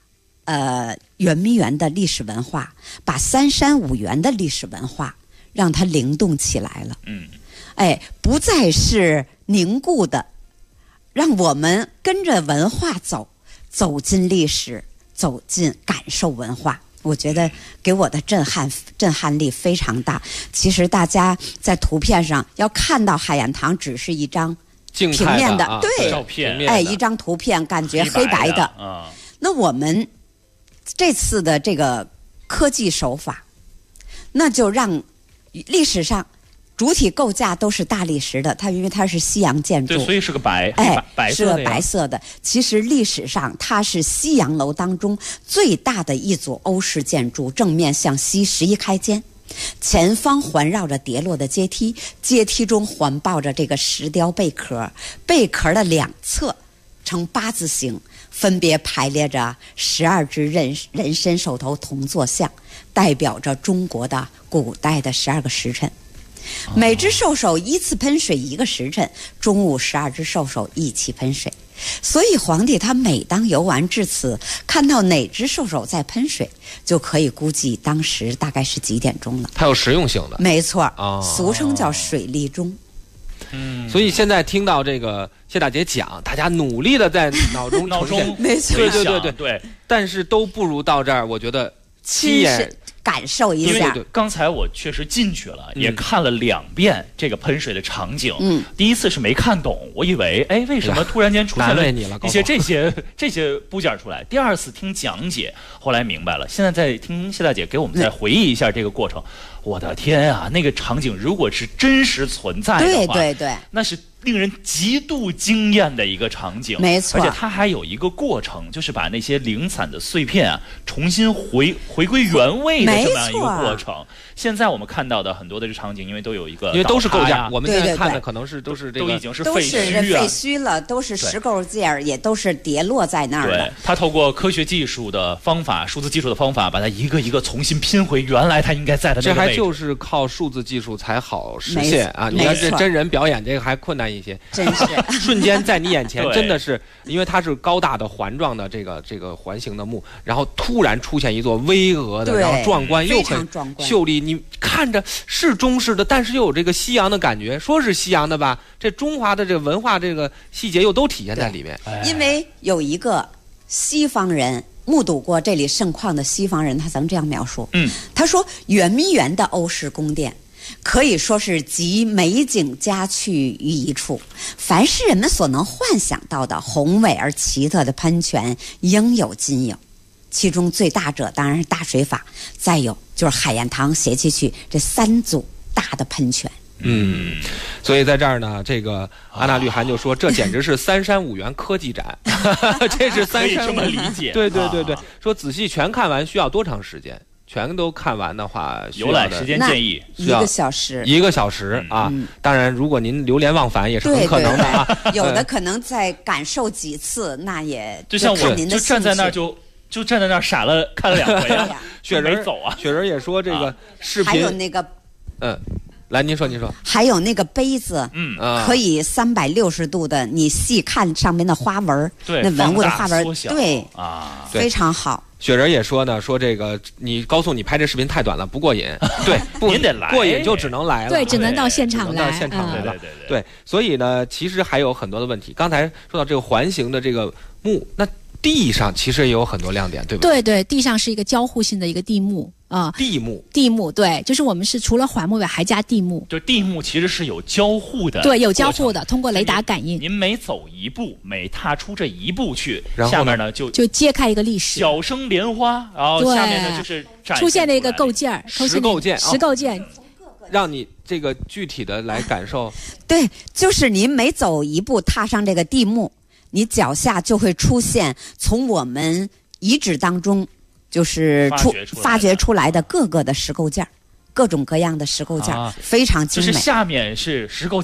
圆明园的历史文化，把三山五园的历史文化让它灵动起来了。不再是凝固的，让我们跟着文化走进历史，走进感受文化。我觉得给我的震撼力非常大。其实大家在图片上要看到海盐堂只是一张平面的，对， 照片， 一张图片，感觉黑白的。那我们这次的这个科技手法，那就让历史上主体构架都是大理石的，它因为它是西洋建筑， 对，所以是个白色的， 是个白色的。其实历史上它是西洋楼当中最大的一组欧式建筑，正面向西11开间，前方环绕着叠落的阶梯，阶梯中环抱着这个石雕贝壳，贝壳的两侧呈8字形，分别排列着12只人身兽头铜坐像，代表着中国的古代的12个时辰。每只兽首依次喷水1个时辰，中午12只兽首一起喷水。所以皇帝他每当游玩至此，看到哪只兽首在喷水，就可以估计当时大概是几点钟了。 它有实用性的， 没错，俗称叫水立钟。 所以现在听到这个谢大姐讲，大家努力的在脑中呈现， 没错， 对，但是都不如到这儿，我觉得亲眼感受一下。 因为刚才我确实进去了，也看了2遍这个喷水的场景。第一次是没看懂，我以为为什么突然间出现了一些这些部件出来？第二次听讲解，后来明白了。现在在听谢大姐给我们再回忆一下这个过程。我的天啊，那个场景如果是真实存在的话， 对， 那是令人极度惊艳的一个场景， 没错。 而且它还有一个过程，就是把那些零散的碎片啊，重新回归原位的这么样一个过程。现在我们看到的很多的这场景，因为都有一个， 因为都是构架，我们现在看的对可能是都是这个， 都已经是废墟了，都是石构件，也都是叠落在那儿的。 对，它透过科学技术的方法、数字技术的方法，把它一个一个重新拼回原来它应该在的那个位置。 这还就是靠数字技术才好实现啊！你要是真人表演，这个还困难一些。 真是瞬间在你眼前，真的是，因为它是高大的环状的这个环形的墓，然后突然出现一座巍峨的，然后壮观又很秀丽，你看着是中式的，但是又有这个西洋的感觉。说是西洋的吧，这中华的这个文化这个细节又都体现在里面。 因为有一个西方人目睹过这里盛况的西方人，他曾这样描述：他说圆明园的欧式宫殿可以说是集美景佳趣于一处，凡是人们所能幻想到的宏伟而奇特的喷泉应有尽有。其中最大者当然是大水法，再有就是海盐堂、斜七曲这3组大的喷泉。 所以在这儿呢，这个安娜绿涵就说，这简直是3山5园科技展，这是3山这么理解。 对，说仔细全看完需要多长时间？全都看完的话， 游览时间建议 1个小时 ，1个小时啊！当然，如果您流连忘返也是很可能的啊。 有的可能再感受几次，那也就像我就站在那儿就站在那儿傻了看了2回啊。 雪人没走啊， 雪人也说这个视频还有那个来您说， 还有那个杯子，可以360度的，你细看上面的花纹，那文物的花纹，对啊，非常好。 雪人也说呢，说这个你高速你拍这视频太短了，不过瘾。对，您得来， 过瘾就只能来了， 对，只能到现场来， 对，所以呢，其实还有很多的问题。刚才说到这个环形的这个墓，那地上其实也有很多亮点，对吧？ 对，地上是一个交互性的一个地幕。 地幕对，就是我们是除了环幕外还加地幕， 就地幕其实是有交互的， 对，有交互的，通过雷达感应。 您每走一步，每踏出这一步去， 然后下面呢就揭开一个历史， 小生莲花，然后下面呢就是出现了一个构件， 石构件，让你这个具体的来感受。 对，就是您每走一步，踏上这个地幕，你脚下就会出现从我们遗址当中。就是发掘出来的各个的石构件，各种各样的石构件，非常精美。 就是下面是石构件，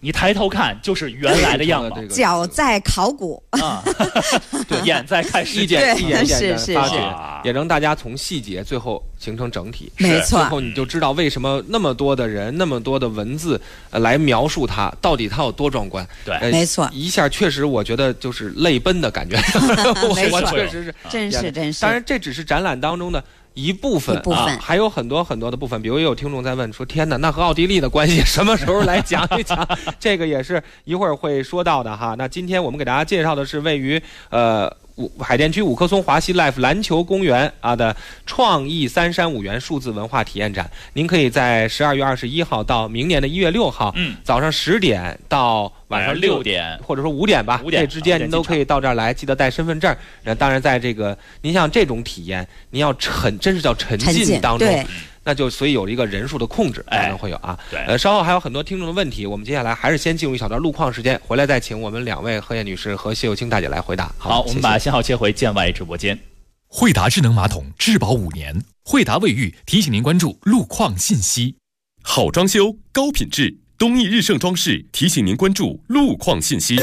你抬头看就是原来的样貌， 脚在考古啊，对，眼在看世界，一点的发掘，也让大家从细节最后形成整体。 没错， 最后你就知道为什么那么多的人、那么多的文字来描述它，到底它有多壮观。 对， 没错， 一下确实我觉得就是泪奔的感觉。我确实是， 真是。 当然，这只是展览当中的一部分啊，还有很多很多的部分。比如也有听众在问说：“天哪，那和奥地利的关系什么时候来讲一讲？”这个也是一会儿会说到的哈。那今天我们给大家介绍的是位于海淀区五棵松华西 Life 篮球公园的创意335元数字文化体验展。您可以在12月21号到明年的1月6号，早上10点到晚上6点，或者说5点吧，这之间您都可以到这儿来，记得带身份证。当然，在这个您像这种体验，您要真是叫沉浸当中。那就所以有一个人数的控制，可能会有啊。 对， 稍后还有很多听众的问题，我们接下来还是先进入一小段路况时间，回来再请我们2位何燕女士和谢有清大姐来回答。 好，我们把信号切回建外直播间。 惠达智能马桶质保5年，惠达卫浴提醒您关注路况信息。好装修，高品质，东益日盛装饰提醒您关注路况信息。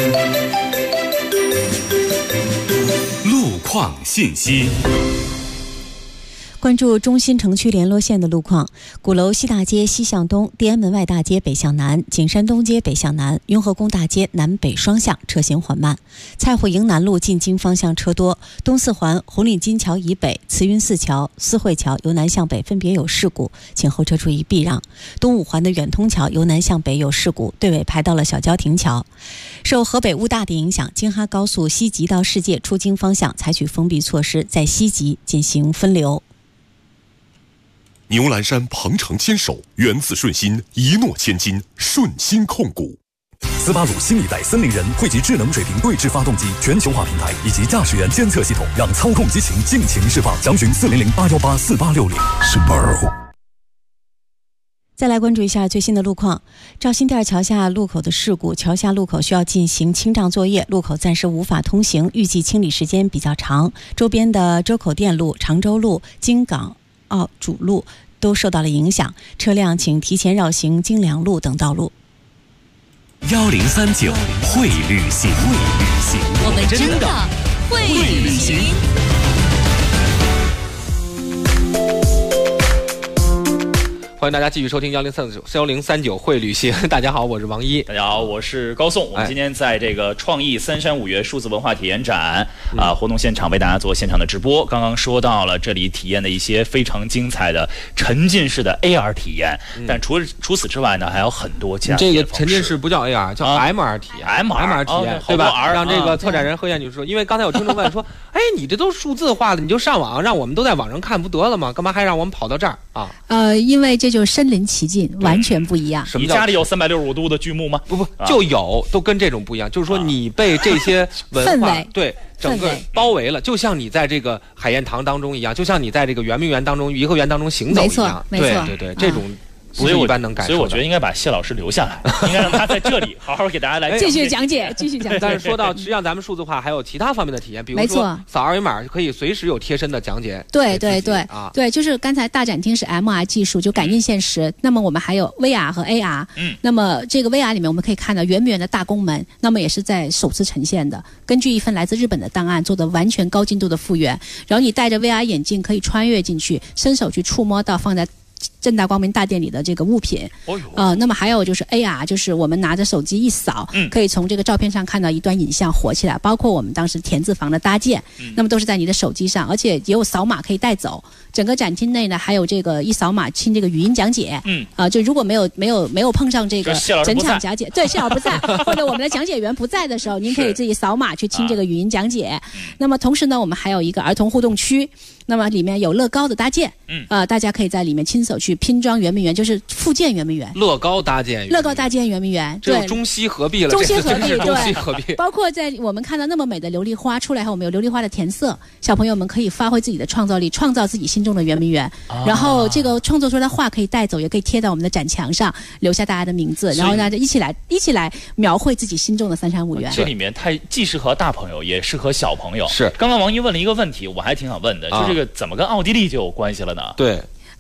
路况信息。 关注中心城区联络线的路况：鼓楼西大街西向东，地安门外大街北向南，景山东街北向南，雍和宫大街南北双向车行缓慢；蔡虎营南路进京方向车多，东四环红领巾桥以北、慈云寺桥、四惠桥由南向北分别有事故，请后车注意避让；东五环的远通桥由南向北有事故，队尾排到了小郊亭桥。受河北雾大的影响，京哈高速西吉到世界出京方向采取封闭措施，在西吉进行分流。 牛栏山鹏程牵手，源自顺心，一诺千金，顺心控股。 斯巴鲁新一代森林人汇集智能水平对置发动机、全球化平台以及驾驶员监测系统，让操控激情尽情释放。详询400-818-4860。Subaru。 再来关注一下最新的路况。赵新店桥下路口的事故，桥下路口需要进行清障作业，路口暂时无法通行，预计清理时间比较长。周边的周口店路、常州路、京港澳主路都受到了影响，车辆请提前绕行京良路等道路。 1039会旅行， 我们真的会旅行。 欢迎大家继续收听1039会旅行。大家好，我是王一。 大家好，我是高颂。我们今天在这个创意335元数字文化体验展活动现场为大家做现场的直播。刚刚说到了这里体验的一些非常精彩的沉浸式的 AR 体验，但除此之外呢，还有很多其他这个沉浸式不叫 AR， 叫 MR 体验。MR 体验，对吧？让这个策展人何燕女士说，因为刚才有听众问说，哎，你这都数字化的，你就上网，让我们都在网上看不得了吗？干嘛还让我们跑到这儿啊？ 因为这就身临其境，完全不一样。 你家里有365度的剧目吗？ 不，就有，都跟这种不一样。就是说，你被这些文化对整个包围了，就像你在这个海晏堂当中一样，就像你在这个圆明园当中、颐和园当中行走一样。 没错， 对，这种。不是一般能感受， 所以我觉得应该把谢老师留下来，应该让他在这里好好给大家来继续讲解。 但是说到实际上咱们数字化还有其他方面的体验，比如说扫二维码可以随时有贴身的讲解。 对，就是刚才大展厅是 MR 技术，就感应现实。那么我们还有 VR 和 AR。那么这个 VR 里面我们可以看到圆明园的大宫门，那么也是在首次呈现的，根据一份来自日本的档案做的完全高精度的复原。然后你戴着 VR 眼镜可以穿越进去，伸手去触摸到放在正大光明大殿里的这个物品。那么还有就是 AR， 就是我们拿着手机一扫，可以从这个照片上看到一段影像活起来，包括我们当时田字房的搭建，那么都是在你的手机上，而且也有扫码可以带走。整个展厅内呢，还有这个一扫码清这个语音讲解。就如果没有碰上这个整场讲解，对，谢老师不在，或者我们的讲解员不在的时候，您可以自己扫码去听这个语音讲解。那么同时呢，我们还有一个儿童互动区。那么里面有乐高的搭建，大家可以在里面亲手去拼装圆明园，就是复建圆明园。 乐高搭建圆明园， 对，中西合璧了。 中西合璧，包括在我们看到那么美的琉璃花出来后，我们有琉璃花的填色，小朋友们可以发挥自己的创造力，创造自己心中的圆明园。然后这个创作出来的画可以带走，也可以贴到我们的展墙上，留下大家的名字，然后大家一起来描绘自己心中的335园。 这里面它既适合大朋友，也适合小朋友。 是， 刚刚王一问了一个问题，我还挺想问的，就是这个怎么跟奥地利就有关系了呢？ 对。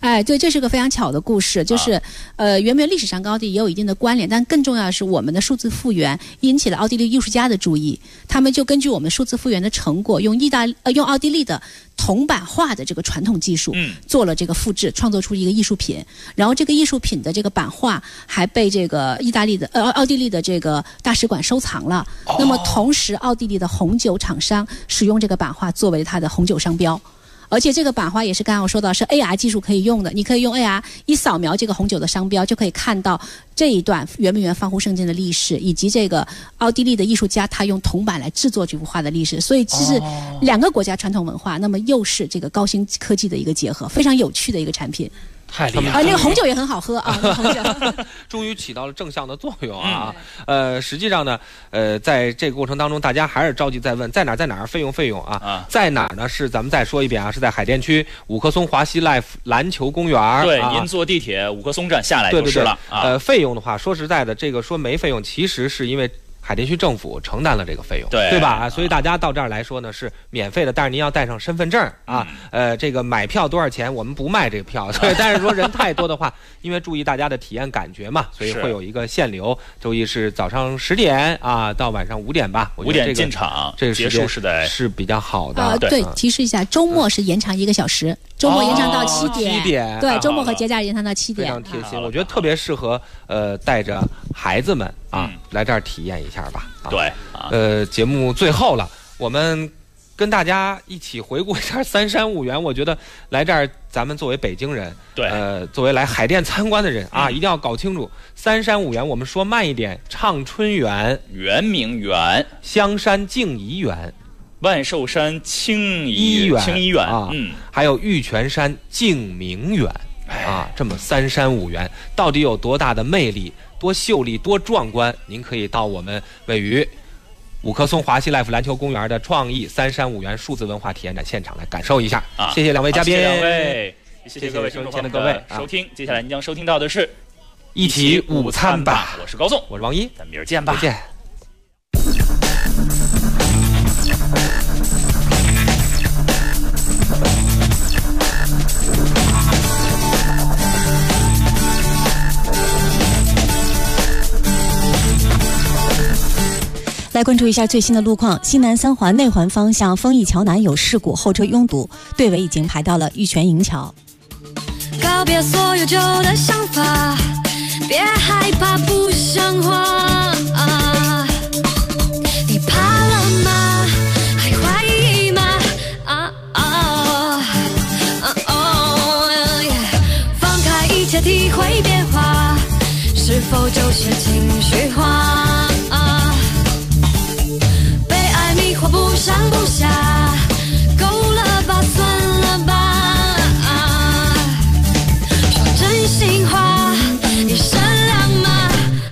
哎，对，这是个非常巧的故事，就是圆明园历史上跟奥地利也有一定的关联，但更重要的是我们的数字复原引起了奥地利艺术家的注意，他们就根据我们数字复原的成果，用奥地利的铜版画的这个传统技术，做了这个复制，创作出一个艺术品。然后这个艺术品的这个版画还被这个奥地利的这个大使馆收藏了。那么同时，奥地利的红酒厂商使用这个版画作为它的红酒商标。而且这个版画也是刚刚我说到是 AR 技术可以用的，你可以用 AR 一扫描这个红酒的商标，就可以看到这一段圆明园防湖圣境的历史，以及这个奥地利的艺术家他用铜板来制作这幅画的历史。所以这是两个国家传统文化，那么又是这个高新科技的一个结合，非常有趣的一个产品。 太厉害了！ 那个红酒也很好喝啊，红酒终于起到了正向的作用啊。实际上呢，在这个过程当中，大家还是着急在问在哪儿，费用啊，在哪儿呢？是咱们再说一遍啊，是在海淀区五棵松华西 Life 篮球公园。 对，您坐地铁五棵松站下来就是了。 费用的话，说实在的，这个说没费用，其实是因为海淀区政府承担了这个费用，对吧？所以大家到这儿来说呢是免费的，但是您要带上身份证啊。这个买票多少钱？我们不卖这个票，所以但是说人太多的话，因为注意大家的体验感觉嘛，所以会有一个限流。周一是早上10点啊，到晚上5点吧。 5点进场， 这个结束是比较好的。 对，提示一下，周末是延长1个小时。周末延长到7点，对，周末和节假日延长到7点， 非常贴心。我觉得特别适合带着孩子们啊来这儿体验一下吧。 对， 节目最后了，我们跟大家一起回顾一下三山五园。我觉得来这儿，咱们作为北京人， 对， 作为来海淀参观的人啊，一定要搞清楚三山五园。我们说慢一点：畅春园、 圆明园、 香山静怡园、 万寿山清怡园啊，还有玉泉山静明园啊，这么三山五园到底有多大的魅力、多秀丽、多壮观？您可以到我们位于五棵松华西 Life 篮球公园的创意三山五园数字文化体验展现场来感受一下。谢谢两位嘉宾， 谢谢两位，谢谢各位听众朋友的收听。接下来您将收听到的是一起午餐吧。 我是高颂， 我是王一， 咱们明儿见吧。 再见。 来关注一下最新的路况，西南三环内环方向丰益桥南有事故，后车拥堵，队尾已经排到了玉泉营桥。 告别所有旧的想法，别害怕不像话。你怕了吗？还怀疑吗？放开一切，体会变化，是否就是情绪化？不上不下，够了吧，算了吧。说真心话，你善良吗？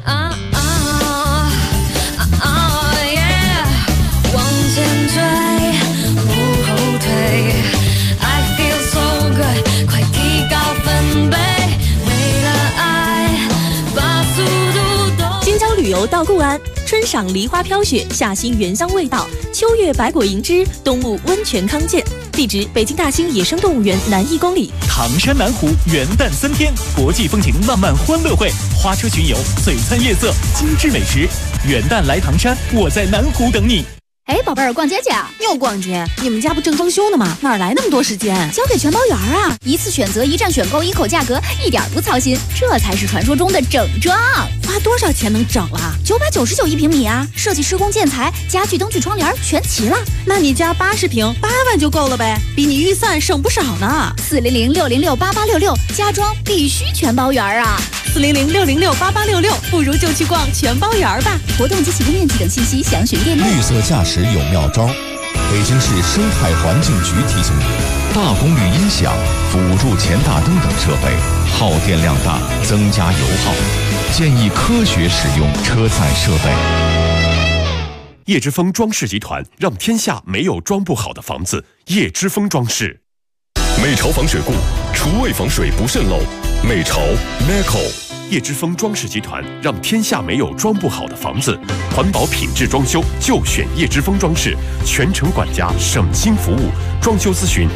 往前追，不后退。I feel so good， 快提高分贝，为了爱，把速度都。 京郊旅游到固安。春赏梨花飘雪，夏欣原香味道，秋月百果银枝，冬沐温泉康健。地址：北京大兴野生动物园南1公里。 唐山南湖元旦3天，国际风情浪漫欢乐会，花车巡游，璀璨夜色，精致美食。元旦来唐山，我在南湖等你。 哎，宝贝儿，逛街去啊？ 又逛街？你们家不正装修呢吗？哪来那么多时间？ 交给全包园啊！一次选择，一站选购，一口价格，一点不操心，这才是传说中的整装。 花多少钱能整了 ？999一平米啊！设计、施工、建材、家具、灯具、窗帘全齐了。 那你家80平，8万就够了呗，比你预算省不少呢。 400-606-8866，家装必须全包园啊 ！400-606-8866，不如就去逛全包园吧。 活动及启动面积等信息详询店内。 绿色驾驶有妙招，北京市生态环境局提醒你：大功率音响、辅助前大灯等设备耗电量大，增加油耗，建议科学使用车载设备。 叶之峰装饰集团让天下没有装不好的房子。叶之峰装饰，美朝防水固，厨卫防水不渗漏， 美巢 Macau。叶之峰装饰集团让天下没有装不好的房子，环保品质装修就选叶之峰装饰，全程管家，省心服务。装修咨询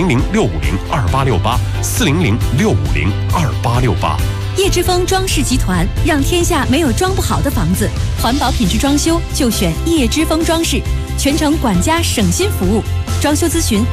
400-650-2868，400-650-2868。 叶之峰装饰集团让天下没有装不好的房子，环保品质装修就选叶之峰装饰，全程管家，省心服务。装修咨询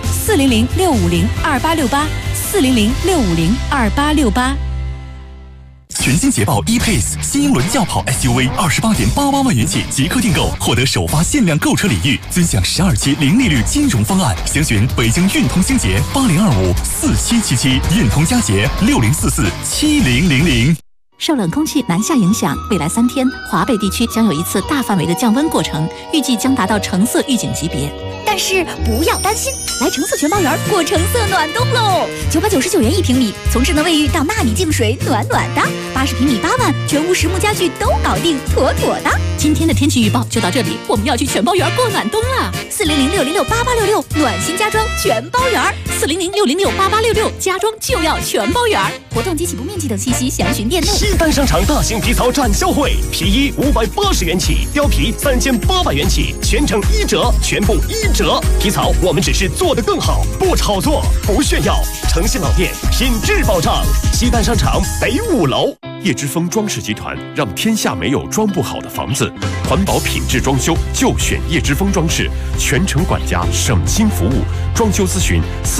400-650-2868，400-650-2868。 全新捷豹 E-Pace 新英伦轿跑 SUV28.88万元起即刻订购，获得首发限量购车礼遇，尊享12期零利率金融方案。详询北京运通星捷80254777，运通佳捷60447000。 受冷空气南下影响，未来3天华北地区将有一次大范围的降温过程，预计将达到橙色预警级别。 但是不要担心，来橙色全包园过橙色暖冬喽！999元1平米，从智能卫浴到纳米净水，暖暖的。80平米8万，全屋实木家具都搞定，妥妥的。 今天的天气预报就到这里，我们要去全包园过暖冬了。 400-606-8866，暖心家装全包园。 400-606-8866，家装就要全包园。 活动及起步面积等信息详询店内。 西单商场大型皮草展销会，皮衣580元起，貂皮3800元起，全程1折，全部1折。皮草我们只是做得更好，不炒作，不炫耀，诚信老店，品质保障。西单商场北5楼。 叶之峰装饰集团让天下没有装不好的房子，环保品质装修就选叶之峰装饰，全程管家，省心服务。装修咨询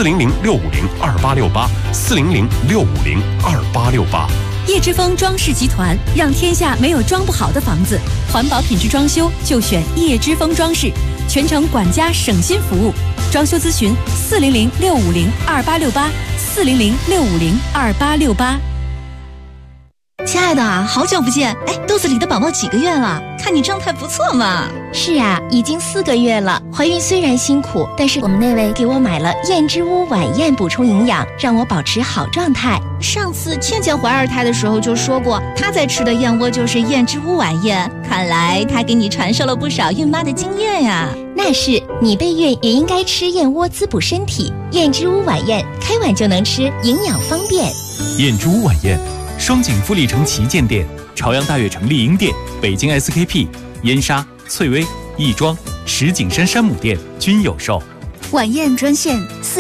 400-650-2868，400-650-2868。 叶之峰装饰集团让天下没有装不好的房子，环保品质装修就选叶之峰装饰，全程管家，省心服务。装修咨询400-650-2868，400-650-2868。 亲爱的，好久不见！哎，肚子里的宝宝几个月了？看你状态不错嘛。 是啊，已经4个月了。怀孕虽然辛苦，但是我们那位给我买了燕之屋晚宴补充营养，让我保持好状态。 上次倩倩怀2胎的时候就说过，她在吃的燕窝就是燕之屋晚宴。看来她给你传授了不少孕妈的经验呀。 那是，你备孕也应该吃燕窝滋补身体。燕之屋晚宴，开碗就能吃，营养方便。 燕之屋晚宴。双井富力城旗舰店、朝阳大悦城丽婴店、北京 SKP、燕莎、翠微、亦庄、石景山山姆店均有售。 晚宴专线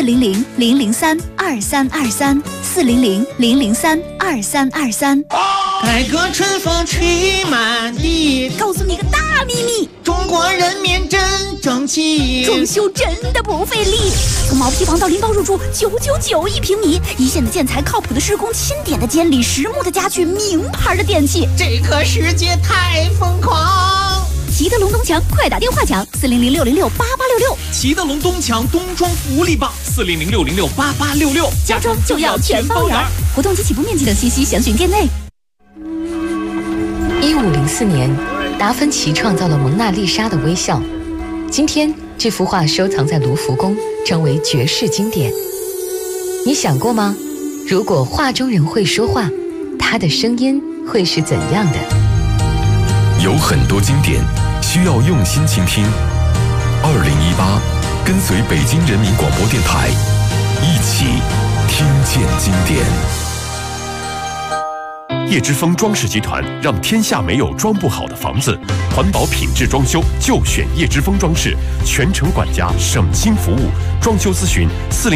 400-003-2323，400-003-2323。 改革春风吹满地， 告诉你个大秘密， 中国人民真争气， 装修真的不费力。从毛坯房到拎包入住，9991平米，一线的建材，靠谱的施工，钦点的监理，实木的家具，名牌的电器， 这个世界太疯狂。 齐德龙东墙，快打电话抢400-606-8866。 齐德龙东墙冬装福利棒 400-606-8866， 家装就要全包圆。活动及起步面积等信息详询店内。 1504年，达芬奇创造了蒙娜丽莎的微笑。今天，这幅画收藏在卢浮宫，成为绝世经典。你想过吗？如果画中人会说话，他的声音会是怎样的？ 有很多经典需要用心倾听。2018，跟随北京人民广播电台，一起听见经典。叶之峰装饰集团让天下没有装不好的房子，环保品质装修就选叶之峰装饰，全程管家，省心服务。装修咨询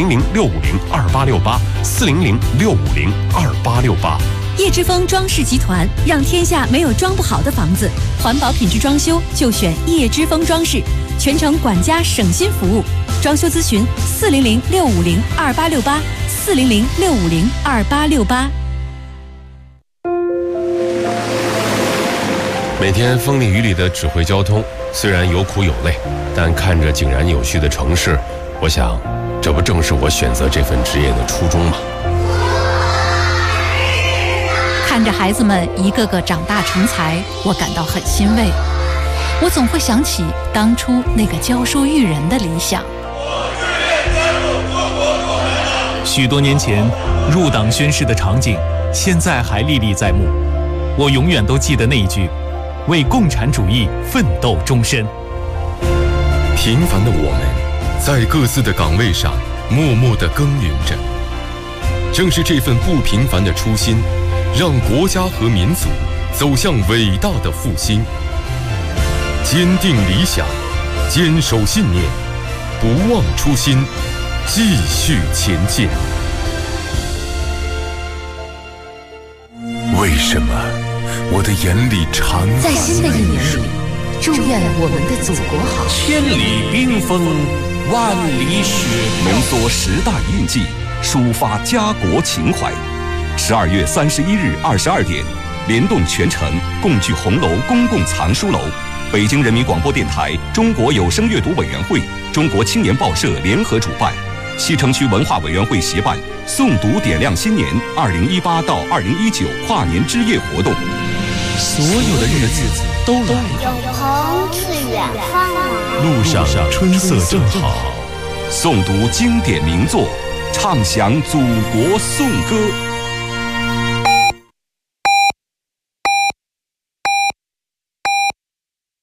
400-650-2868，400-650-2868。 叶之峰装饰集团让天下没有装不好的房子，环保品质装修就选叶之峰装饰，全程管家，省心服务。装修咨询400-650-2868，400-650-2868。 每天风里雨里的指挥交通，虽然有苦有累，但看着井然有序的城市，我想，这不正是我选择这份职业的初衷吗？ 看着孩子们一个个长大成才，我感到很欣慰。我总会想起当初那个教书育人的理想。 许多年前入党宣誓的场景，现在还历历在目。我永远都记得那一句：为共产主义奋斗终身。 平凡的我们，在各自的岗位上默默地耕耘着。 正是这份不平凡的初心，让国家和民族走向伟大的复兴。坚定理想，坚守信念，不忘初心，继续前进。 为什么我的眼里常在新的一年里，祝愿我们的祖国好。 千里冰封，万里雪飘， 浓缩10大印记，抒发家国情怀。12月31日22点，联动全城，共聚红楼公共藏书楼。北京人民广播电台、中国有声阅读委员会、中国青年报社联合主办，西城区文化委员会协办诵读点亮新年2018到2019跨年之夜活动。 所有的日子都来了， 有朋自远方来， 路上春色正好。 诵读经典名作，唱响祖国颂歌。